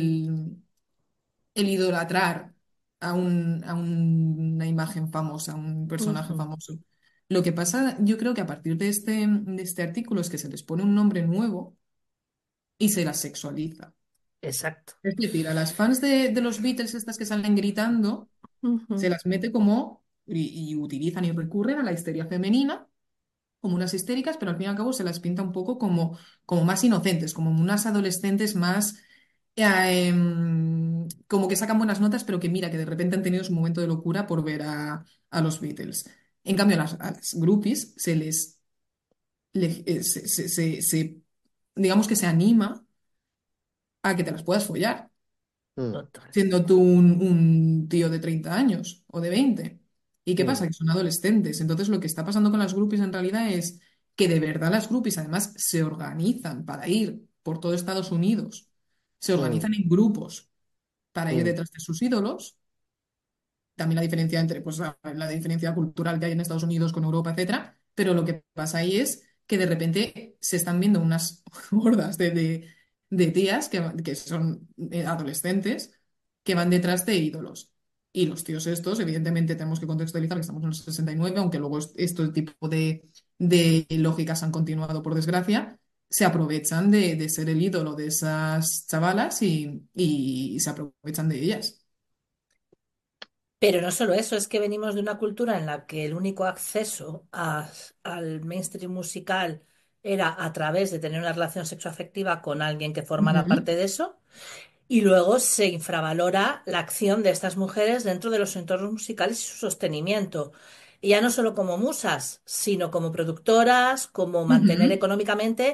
el idolatrar a una imagen famosa, a un personaje Ujú, famoso. Lo que pasa, yo creo que a partir de este artículo es que se les pone un nombre nuevo y se las sexualiza. exacto. Es decir, a las fans de los Beatles, estas que salen gritando, se Ujú, las mete como, y utilizan y recurren a la histeria femenina, como unas histéricas, pero al fin y al cabo se las pinta un poco como más inocentes, como unas adolescentes más, como que sacan buenas notas, pero que mira, que de repente han tenido su momento de locura por ver a los Beatles. En cambio, a las groupies digamos que se anima a que te las puedas follar, Mm. total. siendo tú un tío de 30 años o de 20. ¿Y qué Mm. pasa? Que son adolescentes. Entonces lo que está pasando con las groupies en realidad es que de verdad las groupies además se organizan para ir por todo Estados Unidos, se Mm. organizan en grupos para ir Mm. detrás de sus ídolos. También la diferencia entre, pues, la diferencia cultural que hay en Estados Unidos con Europa, etcétera. Pero lo que pasa ahí es que de repente se están viendo unas hordas de tías que son adolescentes que van detrás de ídolos. Y los tíos estos, evidentemente, tenemos que contextualizar que estamos en el 69, aunque luego este tipo de lógicas han continuado, por desgracia, se aprovechan de ser el ídolo de esas chavalas y se aprovechan de ellas. Pero no solo eso, es que venimos de una cultura en la que el único acceso al mainstream musical era a través de tener una relación sexoafectiva con alguien que formara Ujú, parte de eso. Y luego se infravalora la acción de estas mujeres dentro de los entornos musicales y su sostenimiento. Y ya no solo como musas, sino como productoras, como mantener ujú. económicamente,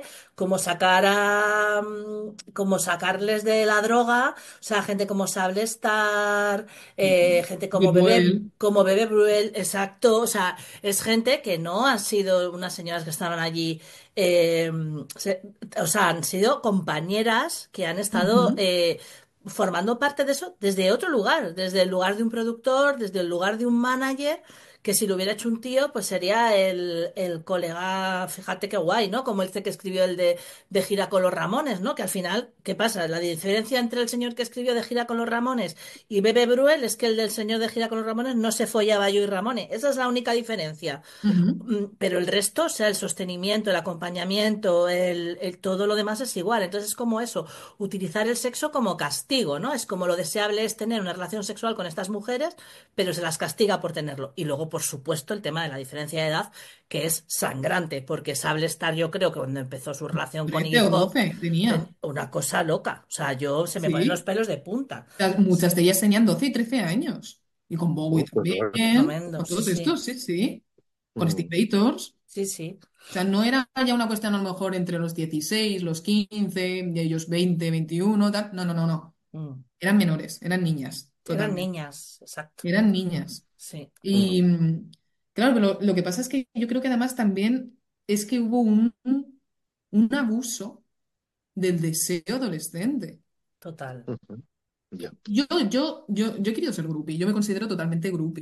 como sacarles de la droga, o sea, gente como Sable Star, gente David Boyle. como Bebe Bruel, exacto, o sea, es gente que no han sido unas señoras que estaban allí eh, se- o sea, han sido compañeras que han estado Ujú, formando parte de eso desde otro lugar, desde el lugar de un productor, desde el lugar de un manager, que si lo hubiera hecho un tío, pues sería el colega, fíjate qué guay, ¿no? Como este que escribió el de Gira con los Ramones, ¿no? Que al final, ¿qué pasa? La diferencia entre el señor que escribió de Gira con los Ramones y Bebe Bruel es que el del señor de Gira con los Ramones no se follaba yo y Ramones. Esa es la única diferencia. ujú, Pero el resto, o sea, el sostenimiento, el acompañamiento, todo lo demás es igual. Entonces es como eso, utilizar el sexo como castigo, ¿no? Es como lo deseable es tener una relación sexual con estas mujeres, pero se las castiga por tenerlo. Y luego, por supuesto, el tema de la diferencia de edad, que es sangrante, porque Sable Star, yo creo que cuando empezó su relación con 13 Iggy o Pop, 12 tenía. una cosa loca. O sea, se me ponen los Sí. pelos de punta. Muchas de ellas tenían 12 y 13 años. Y con Bowie Pues bueno. también, Tremendo, con sí, todos sí. estos, sí, sí. Con Mm. Steve Bators. Sí, sí. O sea, no era ya una cuestión a lo mejor entre los 16 los 15 y ellos 20 21 tal. No, no, no, no. Mm. Eran menores, eran niñas, Eran totalmente. niñas, exacto. Eran niñas. Sí. Y Mm. claro, pero lo que pasa es que yo creo que además también es que hubo un abuso del deseo adolescente. Total. Ujú. Ya. Yo he querido ser groupie, yo me considero totalmente groupie.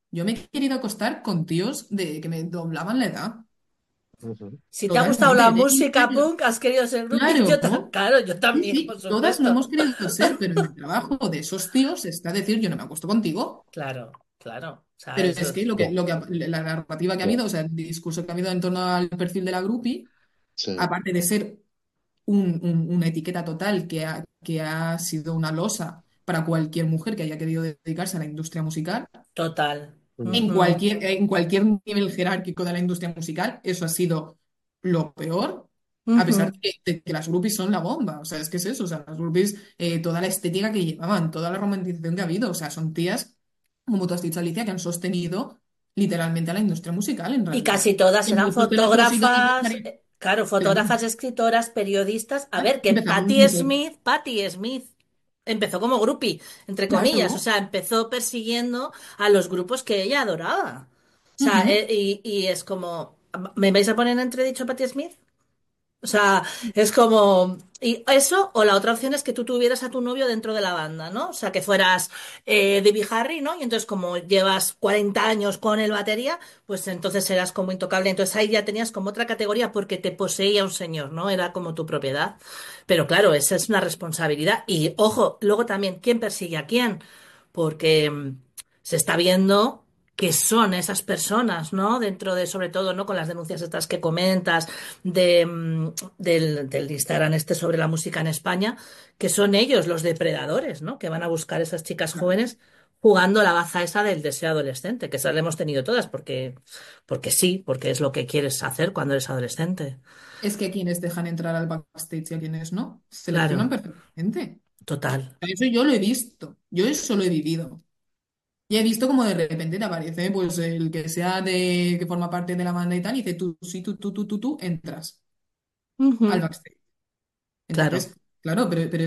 Yo me he querido acostar con tíos que me doblaban la edad, Ujú. Si te ha gustado totalmente, la de 15 música años. punk, has querido ser groupie. Claro, Claro, yo sí, también, por sí, todas lo supuesto. hemos querido ser, pero en el trabajo de esos tíos está decir, yo no me acuesto contigo. Claro, claro. O sea, Pero eso es que es Ya, la narrativa que ha ya. habido, o sea, el discurso que ha habido en torno al perfil de la groupie, Sí. aparte de ser una etiqueta total que ha sido una losa para cualquier mujer que haya querido dedicarse a la industria musical, total. Mm. Ujú, en cualquier nivel jerárquico de la industria musical, eso ha sido lo peor, a pesar ujú. de que las groupies son la bomba. O sea, es que es eso, o sea, las groupies, toda la estética que llevaban, toda la romantización que ha habido, o sea, son tías, como tú has dicho, Alicia, que han sostenido literalmente a la industria musical en Y realidad. casi todas En eran muchos de los éxitos fotógrafas, empresariales, claro, claro, fotógrafas, escritoras, periodistas. A ver, que empezamos mucho. Patti Smith empezó como groupie, entre comillas, o Claro. sea, empezó persiguiendo a los grupos que ella adoraba. O sea, Ujú. y es como, ¿me vais a poner en entredicho a Patti Smith? O sea, es como. Y eso, o la otra opción es que tú tuvieras a tu novio dentro de la banda, ¿no? O sea, que fueras Debbie Harry, ¿no? Y entonces, como llevas 40 años con el batería, pues entonces eras como intocable. Entonces ahí ya tenías como otra categoría porque te poseía un señor, ¿no? Era como tu propiedad. Pero claro, esa es una responsabilidad. Y ojo, luego también, ¿quién persigue a quién? Porque se está viendo que son esas personas, ¿no? Dentro de, sobre todo, ¿no? Con las denuncias estas que comentas del Instagram este sobre la música en España, que son ellos los depredadores, ¿no? Que van a buscar esas chicas jóvenes jugando la baza esa del deseo adolescente, que esas la hemos tenido todas, porque sí, porque es lo que quieres hacer cuando eres adolescente. Es que quienes dejan entrar al backstage y a quienes no, seleccionan Claro, perfectamente. total. Eso yo lo he visto, yo eso lo he vivido. Y he visto como de repente te aparece pues el que sea que forma parte de la banda y tal, y dice tú, sí, tú, entras al Ujú, backstage. claro, Entonces, claro, pero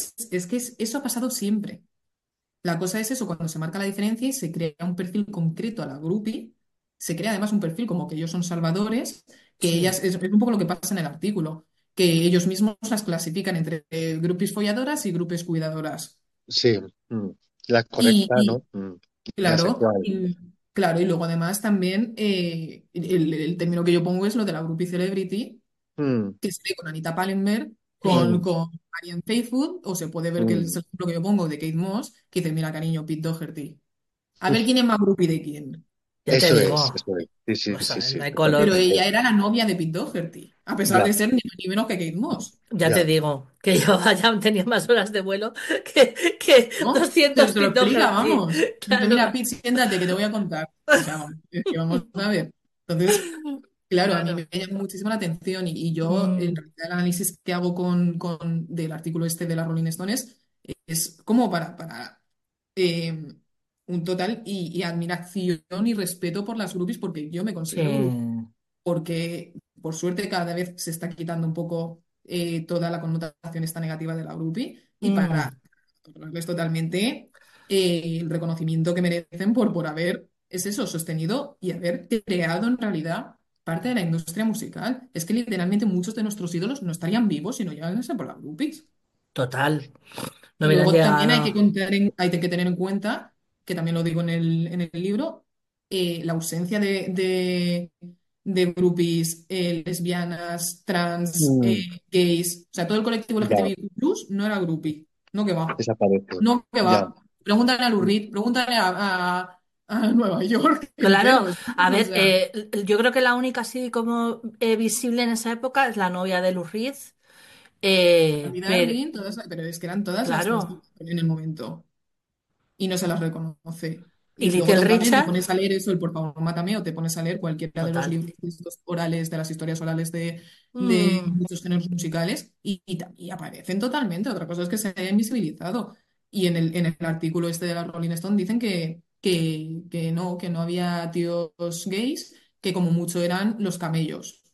eso ha pasado siempre. La cosa es eso, cuando se marca la diferencia y se crea un perfil concreto a la groupie, se crea además un perfil como que ellos son salvadores, que sí. ellas, es un poco lo que pasa en el artículo, que ellos mismos las clasifican entre groupies folladoras y groupies cuidadoras. Sí. Mm. La Y, correcta, ¿no? y Mm. La claro, sexual. claro, y luego además también el término que yo pongo es lo de la groupie celebrity, Mm. que se ve con Anita Pallenberg, con, Mm. con Marianne Faithfull, o se puede ver que es Mm. el ejemplo que yo pongo de Kate Moss, que dice, mira, cariño, Pete Doherty. A ver quién es más groupie de quién. Ya te digo. Eso es. Sí, O sí, sí, sea, sí, no hay Pero color. totalmente. ella era la novia de Pete Doherty, a pesar Ya, de ser ni más ni menos que Kate Moss. Ya te ya. digo que yo ya tenía más horas de vuelo que ¿No? 200 Te lo Pete explica, Doherty. vamos. Dice, Claro, mira, Pete, siéntate que te voy a contar. O sea, es que vamos a ver. Entonces, claro, a mí claro. me llama muchísimo la atención y yo, en Mm, realidad, el análisis que hago del artículo este de la Rolling Stones es como para eh, un total y admiración y respeto por las groupies porque yo me sí, considero groupie. Porque por suerte cada vez se está quitando un poco toda la connotación esta negativa de la groupie y mm, para darles totalmente el reconocimiento que merecen por haber, es eso, sostenido y haber creado en realidad parte de la industria musical. Es que literalmente muchos de nuestros ídolos no estarían vivos si no llegasen a ser por las groupies. total. No Y hubieran luego también llegado. hay que tener en cuenta, que también lo digo en el libro, la ausencia de groupies lesbianas, trans, Mm. gays. O sea, todo el colectivo Ya, LGTBIQ+, no era groupie. No que va. desaparece. No que Ya. va. Pregúntale a Lou Reed, pregúntale a Nueva York Claro, entero. a O ver, sea, yo creo que la única así como visible en esa época es la novia de Lou Reed, Andy pero Darwin, pero es que eran todas las claro, transgéneros en el momento. Y no se las reconoce. y Y luego Little también te Richard, pones a leer eso, el Por favor, mátame, o te pones a leer cualquiera de los total. libros estos orales, de las historias orales de Mm, muchos géneros musicales, y aparecen totalmente. Otra cosa es que se haya invisibilizado. Y en el artículo este de la Rolling Stone dicen que no había tíos gays, que como mucho eran los camellos.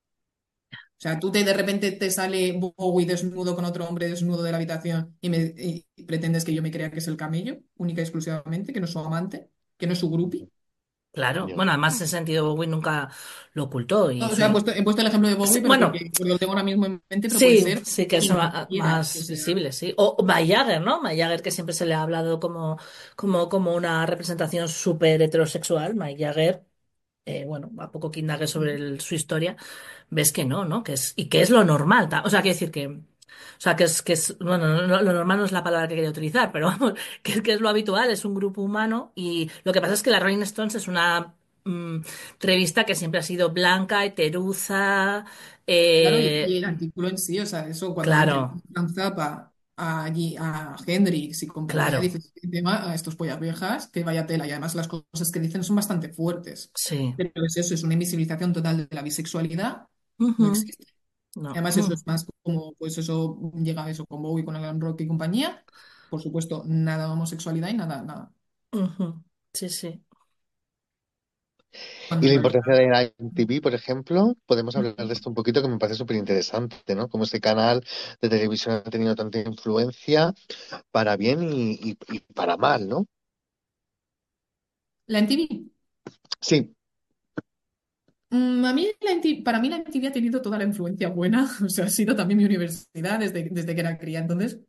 O sea, de repente te sale Bowie desnudo con otro hombre desnudo de la habitación y pretendes que yo me crea que es el camello, única y exclusivamente, que no es su amante, que no es su groupie. Claro, Ya. bueno, además en ese sentido Bowie nunca lo ocultó y O sea, he puesto el ejemplo de sí, Bowie, pero bueno, porque lo tengo ahora mismo en mente, pero puede sí, ser sí que es quien quiera que más sea. visible, sí. O Mick Jagger, ¿no? Mick Jagger que siempre se le ha hablado como una representación súper heterosexual. Mick Jagger, bueno, a poco que indague sobre su historia, ves que no, ¿no? Y que es lo normal. O sea, quiere decir o sea, bueno, lo normal no es la palabra que quería utilizar, pero vamos, que es lo habitual, es un grupo humano y lo que pasa es que la Rolling Stones es una mm, revista que siempre ha sido blanca, heteruza, Claro, y eh, el artículo en sí, o sea, eso cuando metes claro, a Frank Zappa allí a Hendrix y compañía, claro, dices, "Este tema a estos pollas viejas, que vaya tela", y además las cosas que dicen son bastante fuertes. sí. Pero es eso, es una invisibilización total de la bisexualidad, no Ujú. existe. No. Además, eso es más como, pues eso llega a eso con Bowie, con el glam rock y compañía. Por supuesto, nada de homosexualidad y nada, nada. Ujú. Sí, sí. Y Cuando en la realidad, importancia de la MTV, por ejemplo, podemos hablar de esto un poquito, que me parece súper interesante, ¿no? Cómo este canal de televisión ha tenido tanta influencia para bien y para mal, ¿no? la MTV. Sí. A mí para mí la MTV ha tenido toda la influencia buena, o sea, ha sido también mi universidad desde que era cría. Entonces,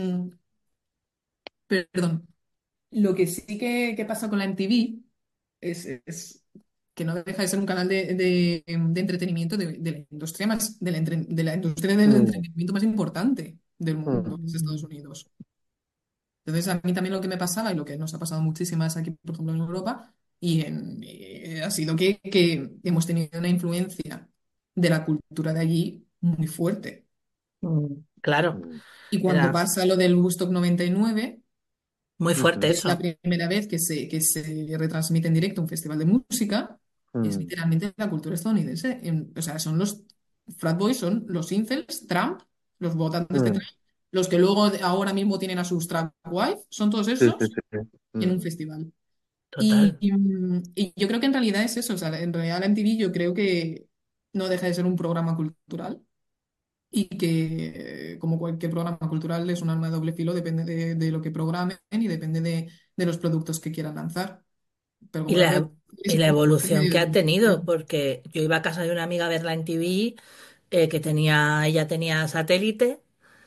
perdón, lo que sí que pasa con la MTV es que no deja de ser un canal de entretenimiento de la industria más, de la industria del Mm, entretenimiento más importante del mm, mundo, que es Estados Unidos. Entonces, a mí también lo que me pasaba y lo que nos ha pasado muchísimas aquí, por ejemplo, en Europa, ha sido que hemos tenido una influencia de la cultura de allí muy fuerte. Claro, mm, Y cuando era pasa lo del Woodstock 99, muy fuerte ujú, que es la eso. primera vez que se retransmite en directo un festival de música, es mm, literalmente la cultura estadounidense. O sea, son los frat boys, son los incels, Trump, los votantes de mm. Trump, los que luego ahora mismo tienen a sus trap wife, son todos Sí, sí, esos sí, sí. en Mm, un festival. Total. Y yo creo que en realidad es eso, o sea, en realidad la MTV yo creo que no deja de ser un programa cultural y que como cualquier programa cultural es un arma de doble filo, depende de lo que programen y depende de los productos que quieran lanzar. Pero Y como la la, red y es la un evolución medio que de ha tenido, comunicación. porque yo iba a casa de una amiga a verla en TV, ella tenía satélite,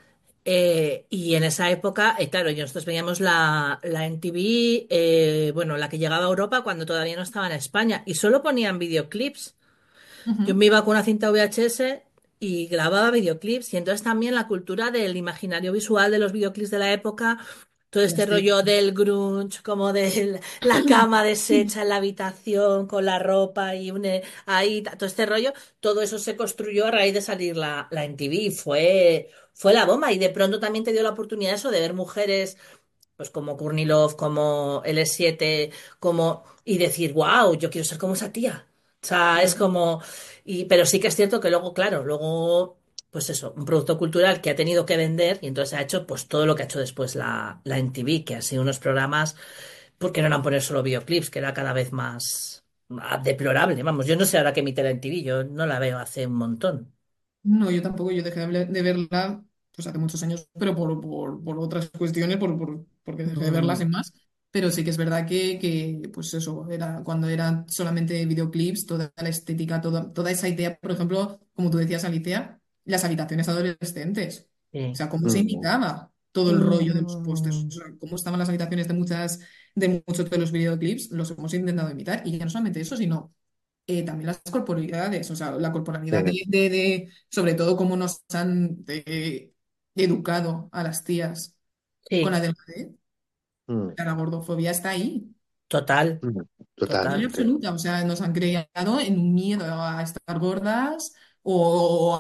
y en esa época, claro, nosotros veíamos la MTV, bueno, la que llegaba a Europa cuando todavía no estaba en España, y solo ponían videoclips. Yo Ujú. me iba con una cinta VHS y grababa videoclips y entonces también la cultura del imaginario visual de los videoclips de la época, todo La este rollo estética. del grunge, como de la cama deshecha en la habitación con la ropa y ahí, todo este rollo, todo eso se construyó a raíz de salir la MTV y fue la bomba y de pronto también te dio la oportunidad eso de ver mujeres pues como Courtney Love, como L7, y decir, wow, yo quiero ser como esa tía. O sea, es Claro. como, pero sí que es cierto que luego, claro, pues eso, un producto cultural que ha tenido que vender y entonces ha hecho pues todo lo que ha hecho después la MTV, que han sido unos programas, porque no eran poner solo videoclips, que era cada vez más deplorable. Vamos, yo no sé ahora que emite la MTV, yo no la veo hace un montón. No, yo tampoco, yo dejé de verla pues hace muchos años, pero por otras cuestiones, porque dejé de verla Mm, sin más. Pero sí que es verdad pues eso, era cuando eran solamente videoclips, toda la estética, toda esa idea, por ejemplo, como tú decías, Alicia, las habitaciones adolescentes. O sí. sea, cómo se mm, imitaba todo el rollo de los pósters, o Mm, sea, cómo estaban las habitaciones de muchos de los videoclips, los hemos intentado imitar. Y ya no solamente eso, sino también las corporalidades, o sea, la sí, corporalidad sobre todo cómo nos han educado a las tías con sí, la delgadez, mm, la gordofobia está ahí, total, mm. total y total. Totalmente. absoluta, o sea, nos han creado en un miedo a estar gordas o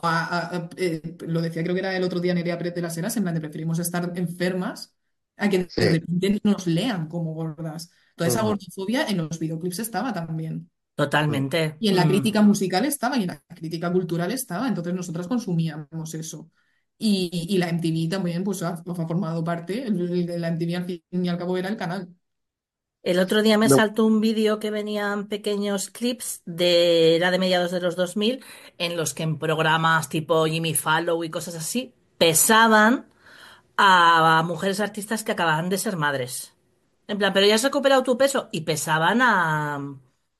lo decía creo que era el otro día Nerea Pérez de las Heras, en plan de preferimos estar enfermas a que Sí. de repente nos lean como gordas. Toda esa Mm, gordofobia en los videoclips estaba también. mm. Totalmente. Y en la Mm. crítica musical estaba y en la crítica cultural estaba, entonces nosotras consumíamos eso. Y la MTV también pues, ha formado parte, la MTV al fin y al cabo era el canal. El otro día me No, saltó un vídeo que venían pequeños clips era de mediados de los 2000 en los que en programas tipo Jimmy Fallon y cosas así, pesaban a mujeres artistas que acababan de ser madres. En plan, pero ya has recuperado tu peso y pesaban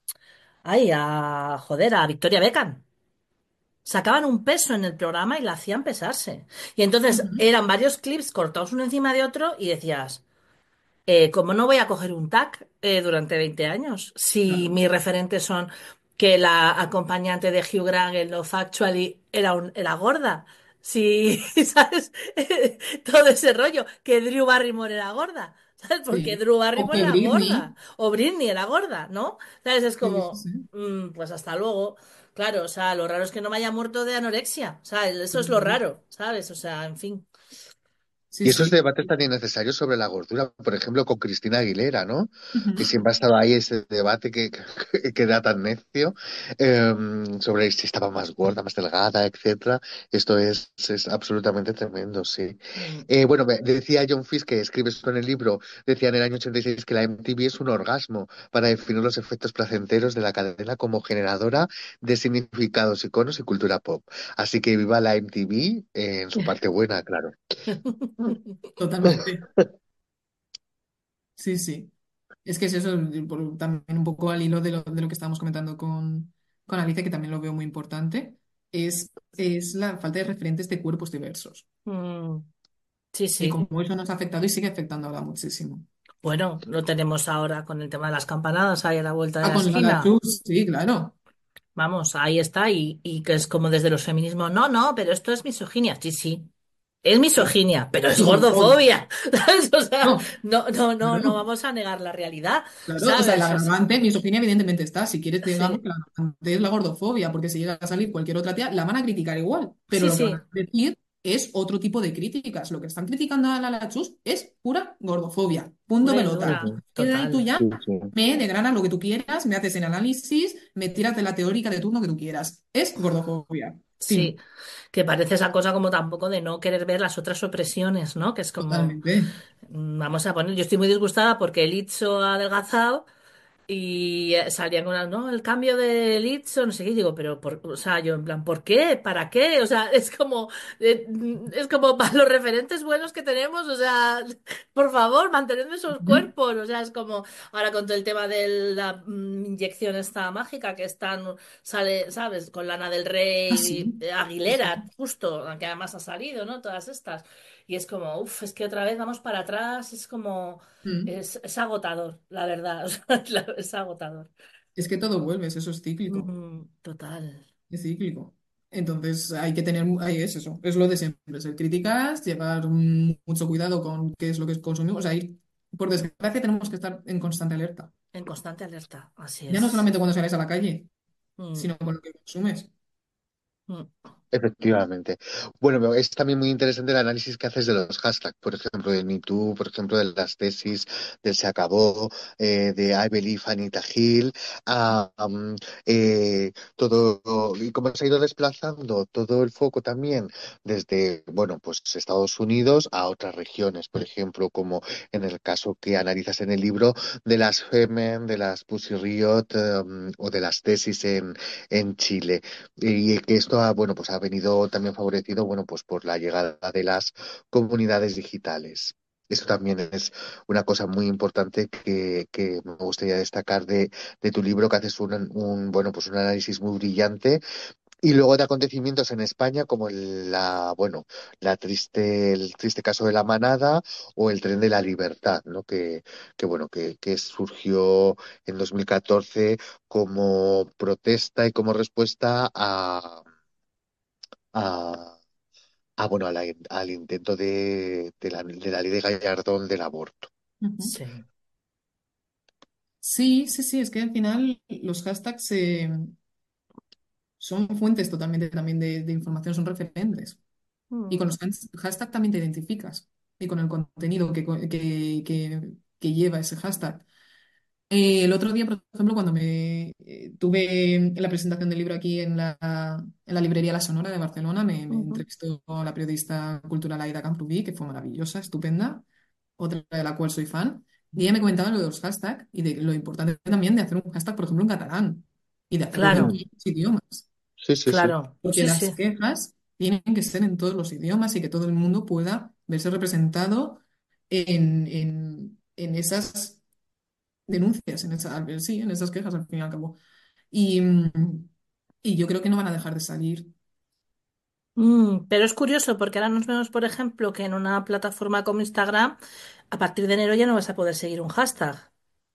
Ay, joder, a Victoria Beckham. Sacaban un peso en el programa y la hacían pesarse. Y entonces Ujú. eran varios clips cortados uno encima de otro y decías, ¿cómo no voy a coger un tag durante 20 años? Si Claro, mis referentes son que la acompañante de Hugh Grant en Love Actually era gorda. Si, ¿sabes? Todo ese rollo, que Drew Barrymore era gorda. ¿Sabes? Porque sí. Drew O Barrymore que era Britney. gorda. O Britney era gorda, ¿no? ¿Sabes? Es Sí, sí, como, sí. pues hasta luego. Claro, o sea, lo raro es que no me haya muerto de anorexia. O sea, eso es lo Ujú. raro, ¿sabes? O sea, en fin. Sí, Y esos sí. debates también necesarios sobre la gordura, por ejemplo, con Cristina Aguilera, ¿no? Que Ujú. siempre ha estado ahí ese debate que era tan necio, sobre si estaba más gorda, más delgada, etcétera. Esto es absolutamente tremendo, sí. Mm. Bueno, decía John Fisk, que escribe esto en el libro, decía en el año 86 que la MTV es un orgasmo para definir los efectos placenteros de la cadena como generadora de significados, iconos y cultura pop. Así que viva la MTV en su parte buena, claro. Totalmente. Sí, sí. Es que es eso, también un poco al hilo de lo que estábamos comentando con Alicia, que también lo veo muy importante, es la falta de referentes de cuerpos diversos Mm. Sí, y sí. cómo eso nos ha afectado y sigue afectando ahora muchísimo. Bueno, lo tenemos ahora con el tema de las campanadas ahí a la vuelta de Ah, la con la esquina. Chus, sí, claro. Vamos, ahí está, y que es como desde los feminismos, no, no, pero esto es misoginia. Sí, sí, es misoginia, pero es Y gordofobia. gordofobia, ¿sabes? O sea, No, no, no, no, no claro, vamos a negar la realidad, claro. O sea, el ¿sabes? agravante, misoginia, evidentemente está. Si quieres, digamos Sí, que el agravante es la gordofobia, porque si llega a salir cualquier otra tía, la van a criticar igual. Pero sí, lo que van sí, a decir es otro tipo de críticas. Lo que están criticando a la Chus es pura gordofobia. Punto pura y pelota. dura, Ujú. Y de ahí tú total. ya Sí, sí. me degranas lo que tú quieras, me haces el análisis, me tiras de la teórica de turno que tú quieras. Es gordofobia. Sí, Fin. que parece esa cosa como tampoco de no querer ver las otras opresiones, ¿no? Que es como, Totalmente. vamos a poner, yo estoy muy disgustada porque el Itzo ha adelgazado. Y salían con no, el cambio de Lizzo, no sé qué, y digo, pero, o sea, yo en plan, ¿por qué? ¿Para qué? O sea, es como para los referentes buenos que tenemos, o sea, por favor, mantened esos Ujú. cuerpos, o sea, es como ahora con todo el tema de la inyección esta mágica que están, sale, ¿sabes? Con Lana del Ah, Rey, sí. Sí, sí. Aguilera, justo, que además ha salido, ¿no? Todas estas. Y es como, uff, es que otra vez vamos para atrás, es como... Mm. Es agotador, la verdad. O sea, es agotador. Es que todo vuelve, eso es cíclico. Total. Es cíclico. Entonces hay que tener, ahí es eso, es lo de siempre, ser críticas, llevar mucho cuidado con qué es lo que consumimos. Ahí, por desgracia, tenemos que estar en constante alerta. En constante alerta. Así Ya no es. solamente cuando sales a la calle, Mm, sino con lo que consumes. mm. Efectivamente. Bueno, es también muy interesante el análisis que haces de los hashtags, por ejemplo, del Me Too, por ejemplo, de las tesis del Se Acabó, de I Believe Anita Hill, todo, y cómo se ha ido desplazando todo el foco también desde, bueno, pues Estados Unidos a otras regiones, por ejemplo, como en el caso que analizas en el libro de las Femen, de las Pussy Riot, o de las tesis en Chile. Y que esto ha, bueno, pues ha venido también favorecido, bueno, pues por la llegada de las comunidades digitales. Eso también es una cosa muy importante que me gustaría destacar de tu libro, que haces bueno, pues un análisis muy brillante. Y luego de acontecimientos en España, como bueno, el triste caso de la manada o el tren de la libertad, ¿no? Bueno, que surgió en 2014 como protesta y como respuesta a, bueno, al intento de la ley de Gallardón del aborto. Ujú. Sí. Sí, sí, sí, es que al final los hashtags son fuentes totalmente también de información, son referentes. Y con Mm, los hashtags también te identificas y con el contenido que lleva ese hashtag. El otro día, por ejemplo, cuando tuve la presentación del libro aquí en la librería La Sonora de Barcelona, me ujú. entrevistó la periodista cultural Aida Camprubí, que fue maravillosa, estupenda, otra de la cual soy fan, y ella me comentaba lo de los hashtags y de lo importante también de hacer un hashtag, por ejemplo, en catalán y de hacerlo en Mm, Claro, todos los idiomas, sí, sí, sí. claro. porque Sí, las sí. quejas tienen que ser en todos los idiomas y que todo el mundo pueda verse representado en esas denuncias, sí, en esas quejas al fin y al cabo. Y, y yo creo que no van a dejar de salir. Pero es curioso porque ahora nos vemos, por ejemplo, que en una plataforma como Instagram, a partir de enero ya no vas a poder seguir un hashtag.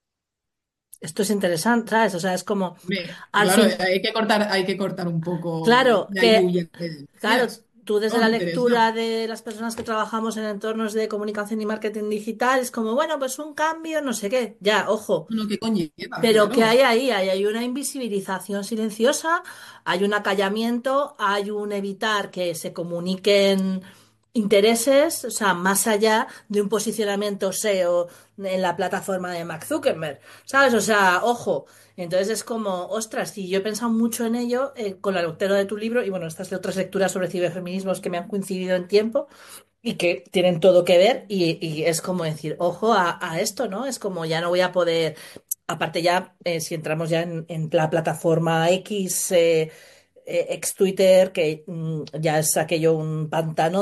Esto es interesante, ¿sabes? O sea, es como, al Claro, fin, hay que cortar un poco claro, la que lluvia de claro, ideas. tú desde No la me interesa. lectura de las personas que trabajamos en entornos de comunicación y marketing digital, es como, bueno, pues un cambio, no sé qué, ya, ojo. Lo que conlleva, Pero ¿qué hay claro. ahí? Hay una invisibilización silenciosa, hay un acallamiento, hay un evitar que se comuniquen intereses, o sea, más allá de un posicionamiento SEO en la plataforma de Mark Zuckerberg, ¿sabes? O sea, ojo. Entonces es como, ostras, y yo he pensado mucho en ello con la lectura de tu libro y bueno, estas de otras lecturas sobre ciberfeminismos que me han coincidido en tiempo y que tienen todo que ver y es como decir, ojo a esto, ¿no? Es como ya no voy a poder, aparte ya, si entramos ya en la plataforma X, ex Twitter, que ya es aquello un pantano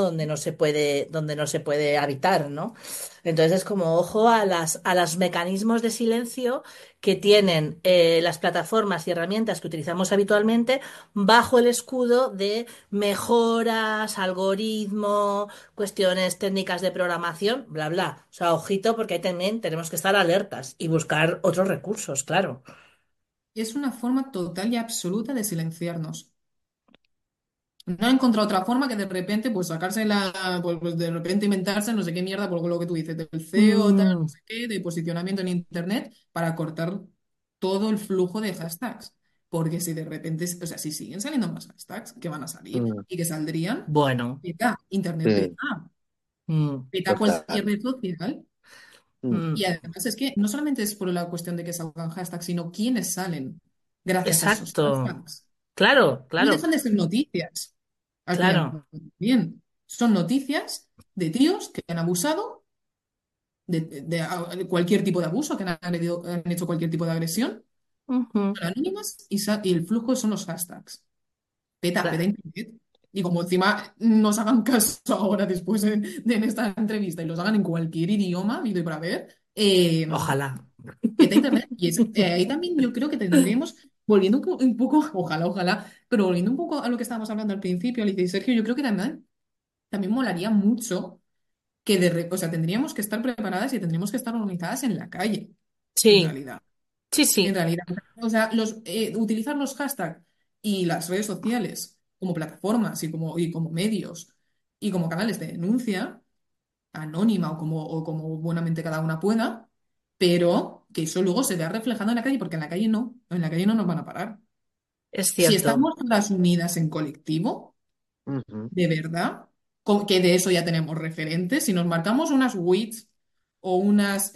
donde no se puede habitar, ¿no? Entonces es como ojo a los mecanismos de silencio que tienen las plataformas y herramientas que utilizamos habitualmente bajo el escudo de mejoras, algoritmo, cuestiones técnicas de programación, bla, bla. O sea, ojito, porque ahí también tenemos que estar alertas y buscar otros recursos, claro. Es una forma total y absoluta de silenciarnos. No he encontrado otra forma que de repente, pues sacarse pues de repente inventarse no sé qué mierda, por lo que tú dices, del CEO, tal, no Mm, sé qué, de posicionamiento en Internet, para cortar todo el flujo de hashtags. Porque si de repente, o sea, si siguen saliendo más hashtags que van a salir Mm, y que saldrían, bueno. peta, Internet sí, peta, Mm, peta cualquier total. red social. Mm, mm, Y además es que no solamente es por la cuestión de que salgan hashtags, sino quiénes salen gracias a esos exacto. hashtags. Claro, No claro, dejan de ser noticias. Al final, claro. bien, son noticias de tíos que han abusado de cualquier tipo de abuso, que han hecho cualquier tipo de agresión, Ujú, son anónimas y el flujo son los hashtags. Peta, peta claro. internet. Y como encima nos hagan caso ahora después de en esta entrevista y los hagan en cualquier idioma, habido y por haber, Ojalá. peta internet. Y ahí también yo creo que tendremos, volviendo un poco, ojalá, ojalá, pero volviendo un poco a lo que estábamos hablando al principio, Alicia y Sergio, yo creo que también molaría mucho o sea, tendríamos que estar preparadas y tendríamos que estar organizadas en la calle, en Sí, realidad. sí, En sí. realidad, o sea, utilizar los hashtags y las redes sociales como plataformas y como medios y como canales de denuncia anónima o como buenamente cada una pueda, pero que eso luego se vea reflejado en la calle, porque en la calle no nos van a parar. Es Si cierto. estamos todas unidas en colectivo, ujú, de verdad, que de eso ya tenemos referentes. Si nos marcamos unas WITs o unas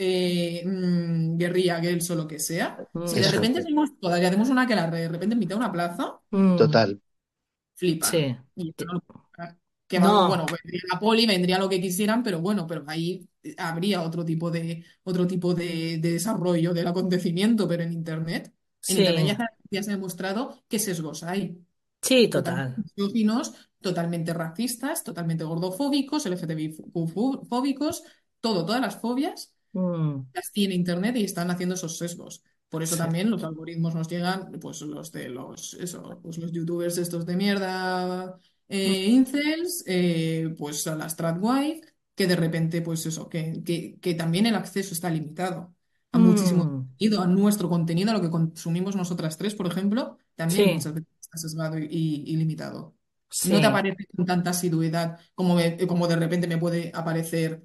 Guerrilla Girls o lo que sea, si de eso repente es. hacemos todas y hacemos una que de repente en mitad de una plaza, Mm, Total. flipan. sí. Y eso no, que va, No, bueno, vendría la poli, vendría lo que quisieran, pero bueno, pero ahí habría otro tipo de desarrollo del acontecimiento, pero en Internet sí. ya se ha demostrado qué sesgos hay Sí, totalmente total. misóginos, totalmente racistas, totalmente gordofóbicos, LGTBI-fóbicos, todas las fobias Mm, las tiene Internet y están haciendo esos sesgos. Por eso sí. también los algoritmos nos llegan, pues pues los youtubers estos de mierda, incels, pues a las tradwife, que de repente, pues eso, que también el acceso está limitado a muchísimo Mm, contenido, a nuestro contenido, a lo que consumimos nosotras tres, por ejemplo, también sí, muchas veces está sesgado y limitado. No te sí. aparece con tanta asiduidad como de repente me puede aparecer,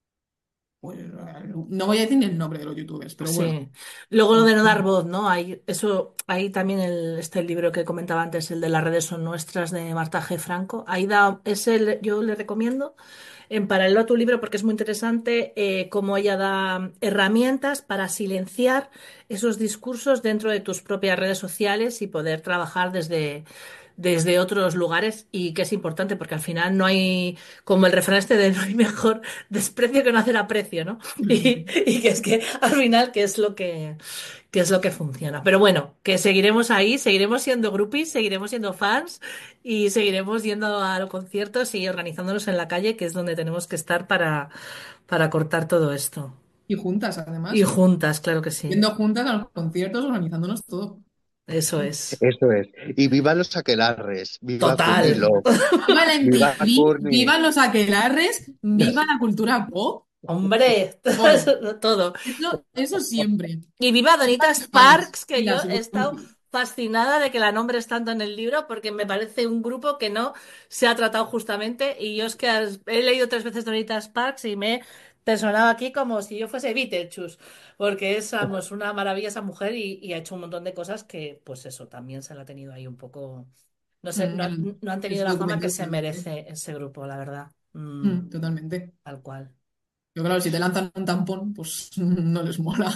pues, no voy a decir ni el nombre de los youtubers, pero bueno. Sí. Luego lo de no dar voz, ¿no? Hay, eso, ahí también el libro que comentaba antes, el de las redes son nuestras, de Marta G. Franco. Ahí da, yo le recomiendo en paralelo a tu libro porque es muy interesante cómo ella da herramientas para silenciar esos discursos dentro de tus propias redes sociales y poder trabajar desde otros lugares y que es importante porque al final no hay, como el refrán este de no hay mejor desprecio que no hacer aprecio, ¿no? Y que es que al final que es lo que funciona. Pero bueno, que seguiremos ahí, seguiremos siendo groupies, seguiremos siendo fans y seguiremos yendo a los conciertos y organizándonos en la calle, que es donde tenemos que estar para cortar todo esto. Y juntas, Y además. juntas, claro que sí. Yendo juntas a los conciertos, organizándonos todo. Eso es. Eso es. Y viva los aquelarres, viva Courtney Total. Love, Viva la viva MTV, Courtney. vivan los aquelarres, viva la cultura pop, Hombre, todo. todo. Eso siempre. Y viva Donita Fans Sparks, que y yo las he estado Swifties. fascinada de que la nombres tanto en el libro, porque me parece un grupo que no se ha tratado justamente. Y yo es que he leído 3 veces Donita Sparks y me he personado aquí como si yo fuese Beetlejuice, porque es, vamos, una maravilla esa mujer y ha hecho un montón de cosas que, pues eso, también se la ha tenido ahí un poco. No sé, no, no han tenido Es la fama que documental se totalmente. merece ese grupo, la verdad. Totalmente. Tal cual. Yo claro, si te lanzan un tampón, pues no les mola.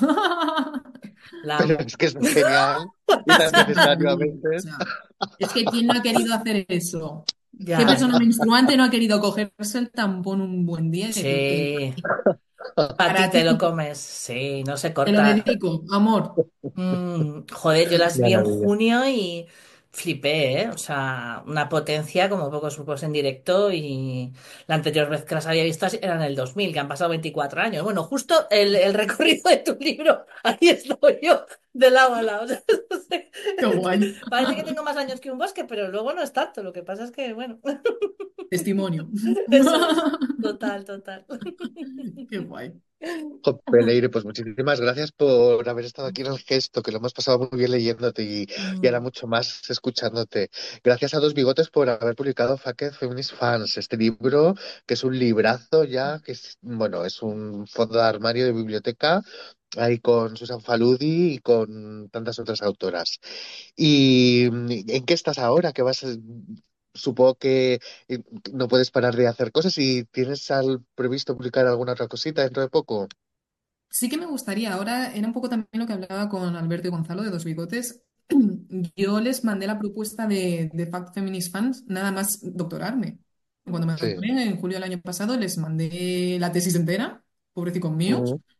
La Pero amo. es que es genial y Es tan que es necesario a maravilloso. O veces. sea, es que ¿quién no ha querido hacer eso? ¿Qué Ya. persona menstruante no ha querido cogerse el tampón un buen día y decir, Sí. A ti para te lo ti, comes, sí, no se te lo corta. dedico, amor? Joder, yo las vi en Maravilla. junio y flipé, ¿eh? O sea, una potencia como pocos grupos en directo y la anterior vez que las había visto era en el 2000, que han pasado 24 años. Bueno, justo el recorrido de tu libro, ahí estoy yo, de lado a lado. O sea, no sé, Qué guay. parece que tengo más años que un bosque, pero luego no es tanto. Lo que pasa es que, bueno, Testimonio. eso es. Total, total. Qué guay. Jope, Leire, pues muchísimas gracias por haber estado aquí en el gesto, que lo hemos pasado muy bien leyéndote y ahora Mm, mucho más escuchándote. Gracias a Dos Bigotes por haber publicado Fucked Feminist Fans, este libro que es un librazo ya, que es, bueno, es un fondo de armario de biblioteca, ahí con Susan Faludi y con tantas otras autoras. ¿Y en qué estás ahora? Supongo que no puedes parar de hacer cosas y tienes previsto publicar alguna otra cosita dentro de poco. Sí que me gustaría, ahora era un poco también lo que hablaba con Alberto y Gonzalo de Dos Bigotes. Yo les mandé la propuesta de Fact Feminist Fans nada más doctorarme. Cuando me Sí. doctoré en julio del año pasado, les mandé la tesis entera, pobrecicos míos, Ujú,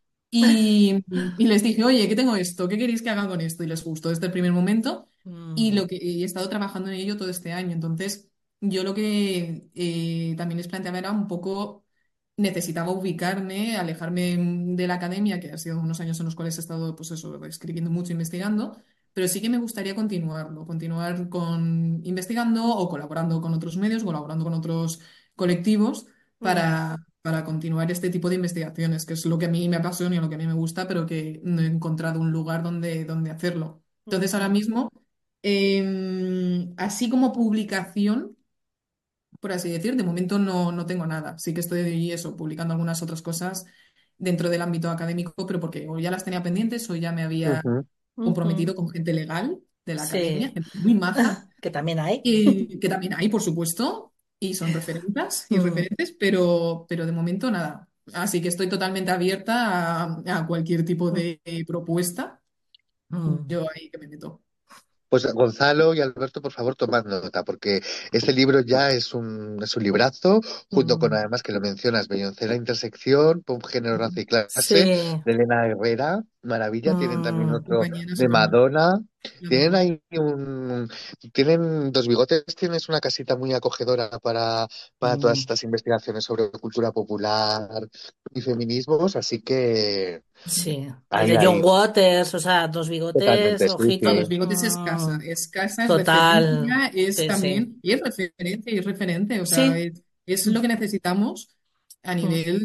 y les dije, oye, ¿qué tengo esto? ¿Qué queréis que haga con esto? Y les gustó desde el primer momento mm, y he estado trabajando en ello todo este año. Entonces, yo lo que también les planteaba era un poco necesitaba ubicarme, alejarme de la academia, que ha sido unos años en los cuales he estado, pues eso, escribiendo mucho, investigando, pero sí que me gustaría continuarlo, continuar con investigando o colaborando con otros medios, colaborando con otros colectivos mm, para continuar este tipo de investigaciones, que es lo que a mí me apasiona y lo que a mí me gusta, pero que no he encontrado un lugar donde hacerlo. Entonces, ahora ujú, mismo, así como publicación por así decir. De momento no tengo nada. Sí que estoy eso, publicando algunas otras cosas dentro del ámbito académico, pero porque o ya las tenía pendientes o ya me había ujú. ujú. comprometido con gente legal de la academia, Sí, gente muy maja, que también hay. y que también hay, por supuesto, y son referentas y Mm, referentes, pero de momento nada. Así que estoy totalmente abierta a cualquier tipo mm, de propuesta. mm, Yo ahí que me meto. Pues Gonzalo y Alberto, por favor, tomad nota, porque este libro ya es un librazo, junto con mm. además que lo mencionas, Beyoncé la intersección, Pop, género, raza y clase, Sí, de Elena Herrera, maravilla, tienen también mm, otro Compañera de súper maja, Madonna, la tienen conozco. ahí tienen Dos Bigotes, tienes una casita muy acogedora para todas mm. estas investigaciones sobre cultura popular y feminismos, así que Sí. Y ahí, de John ahí, Waters, o sea, Dos Bigotes, totalmente, sí, No, sí. Dos ojito. Bigotes escasa, es Total. referencia, es Sí, sí. también, y es referencia, y es referente, o sea, Sí. es lo que necesitamos a Mm, nivel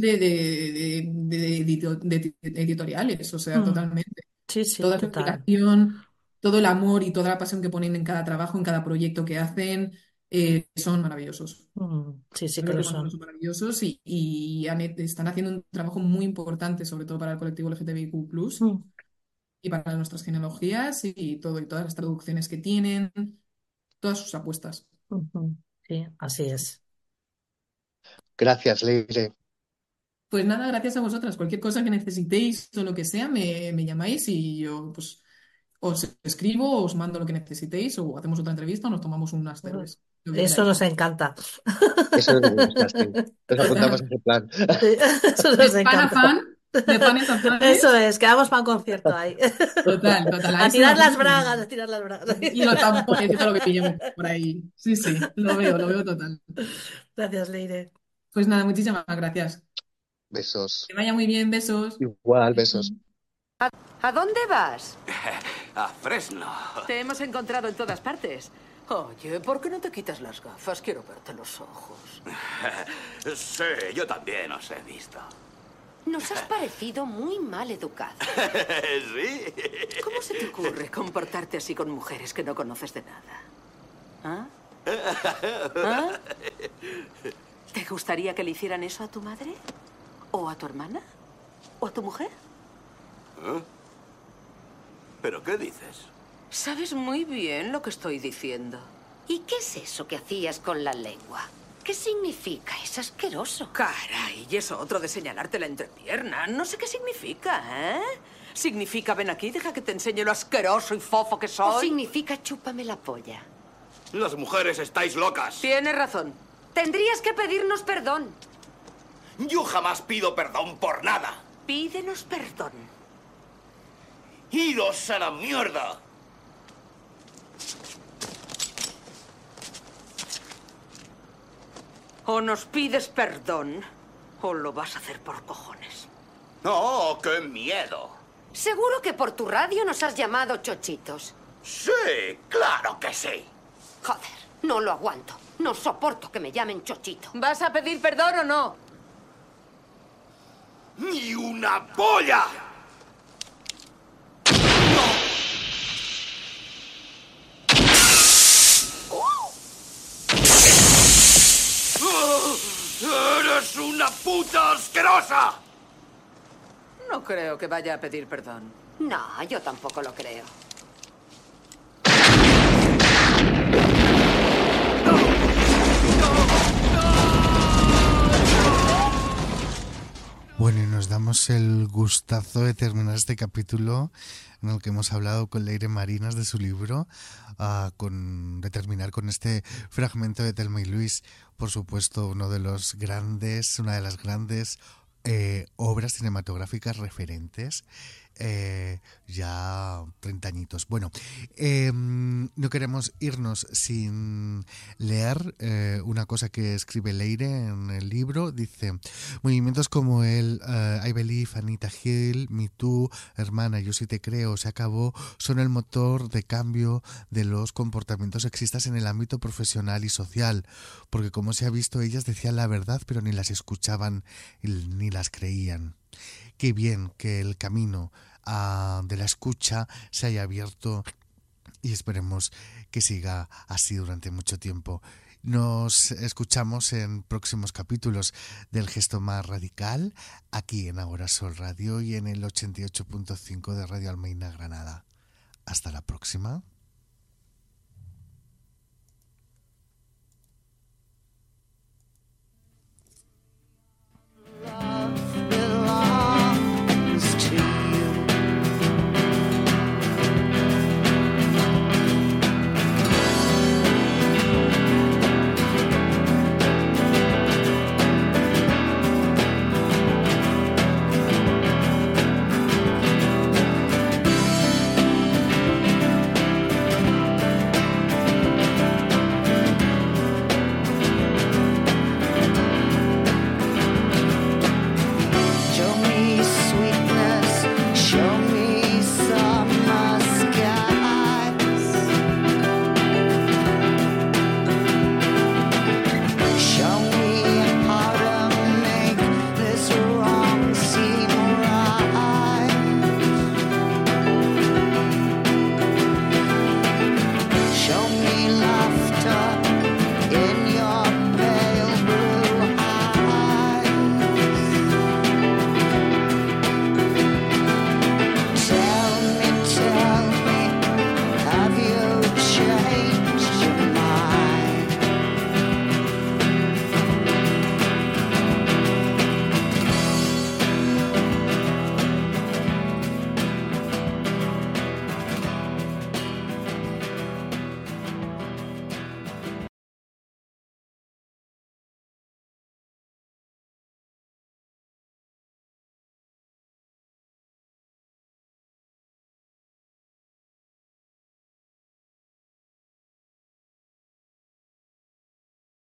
de editoriales, o sea, mm. totalmente. Sí, sí, Toda su total. implicación, todo el amor y toda la pasión que ponen en cada trabajo, en cada proyecto que hacen, son maravillosos. Sí, sí que Alberto lo y Gonzalo son. son maravillosos están haciendo un trabajo muy importante, sobre todo para el colectivo LGTBIQ+, Mm, y para nuestras genealogías y todas las traducciones que tienen, todas sus apuestas. Sí, así es. Gracias, Leire. Pues nada, gracias a vosotras. Cualquier cosa que necesitéis o lo que sea, me llamáis y yo pues os escribo, os mando lo que necesitéis o hacemos otra entrevista o nos tomamos unas cervezas, lo que Eso queráis. nos encanta. Eso me gusta, sí. Nos apuntamos a ese plan. Sí, eso De nos fan a encanta. fan, de fanes a Eso fanes. es, quedamos para un concierto ahí. Total, A ahí se me tirar las apunta. bragas, a tirar las bragas. Y los tampones y todo lo que pillemos por ahí. Sí, sí, lo veo total. Gracias, Leire. Pues nada, muchísimas gracias. Besos. Que vaya muy bien, besos. Igual, besos. ¿A dónde vas? A Fresno. Te hemos encontrado en todas partes. Oye, ¿por qué no te quitas las gafas? Quiero verte los ojos. Sí, yo también os he visto. Nos has parecido muy mal educado. ¿Sí? ¿Cómo se te ocurre comportarte así con mujeres que no conoces de nada? ¿Ah? ¿Ah? ¿Te gustaría que le hicieran eso a tu madre? ¿O a tu hermana? ¿O a tu mujer? ¿Eh? ¿Pero qué dices? Sabes muy bien lo que estoy diciendo. ¿Y qué es eso que hacías con la lengua? ¿Qué significa? Es asqueroso. Caray, y eso otro de señalarte la entrepierna. No sé qué significa, ¿eh? ¿Significa ven aquí, deja que te enseñe lo asqueroso y fofo que soy? ¿O significa chúpame la polla? Las mujeres estáis locas. Tienes razón. Tendrías que pedirnos perdón. Yo jamás pido perdón por nada. Pídenos perdón. ¡Iros a la mierda! O nos pides perdón, o lo vas a hacer por cojones. ¡Oh, qué miedo! Seguro que por tu radio nos has llamado chochitos. Sí, claro que sí. Joder, no lo aguanto. No soporto que me llamen chochito. ¿Vas a pedir perdón o no? ¡Ni una polla! ¡Eres una puta asquerosa! No creo que vaya a pedir perdón. No, yo tampoco lo creo. Bueno, y nos damos el gustazo de terminar este capítulo en el que hemos hablado con Leire Marinas de su libro, de terminar con este fragmento de Thelma y Luis, por supuesto, una de las grandes obras cinematográficas referentes, ya 30 añitos. Bueno, no queremos irnos sin leer una cosa que escribe Leire en el libro. Dice: movimientos como el I Believe, Anita Hill, Me Too, Hermana, Yo sí te creo, Se acabó, son el motor de cambio de los comportamientos sexistas en el ámbito profesional y social, porque como se ha visto, ellas decían la verdad pero ni las escuchaban ni las creían. Qué bien que el camino de la escucha se haya abierto y esperemos que siga así durante mucho tiempo. Nos escuchamos en próximos capítulos del Gesto Más Radical, aquí en Agora Sol Radio y en el 88.5 de Radio Almeina Granada. Hasta la próxima.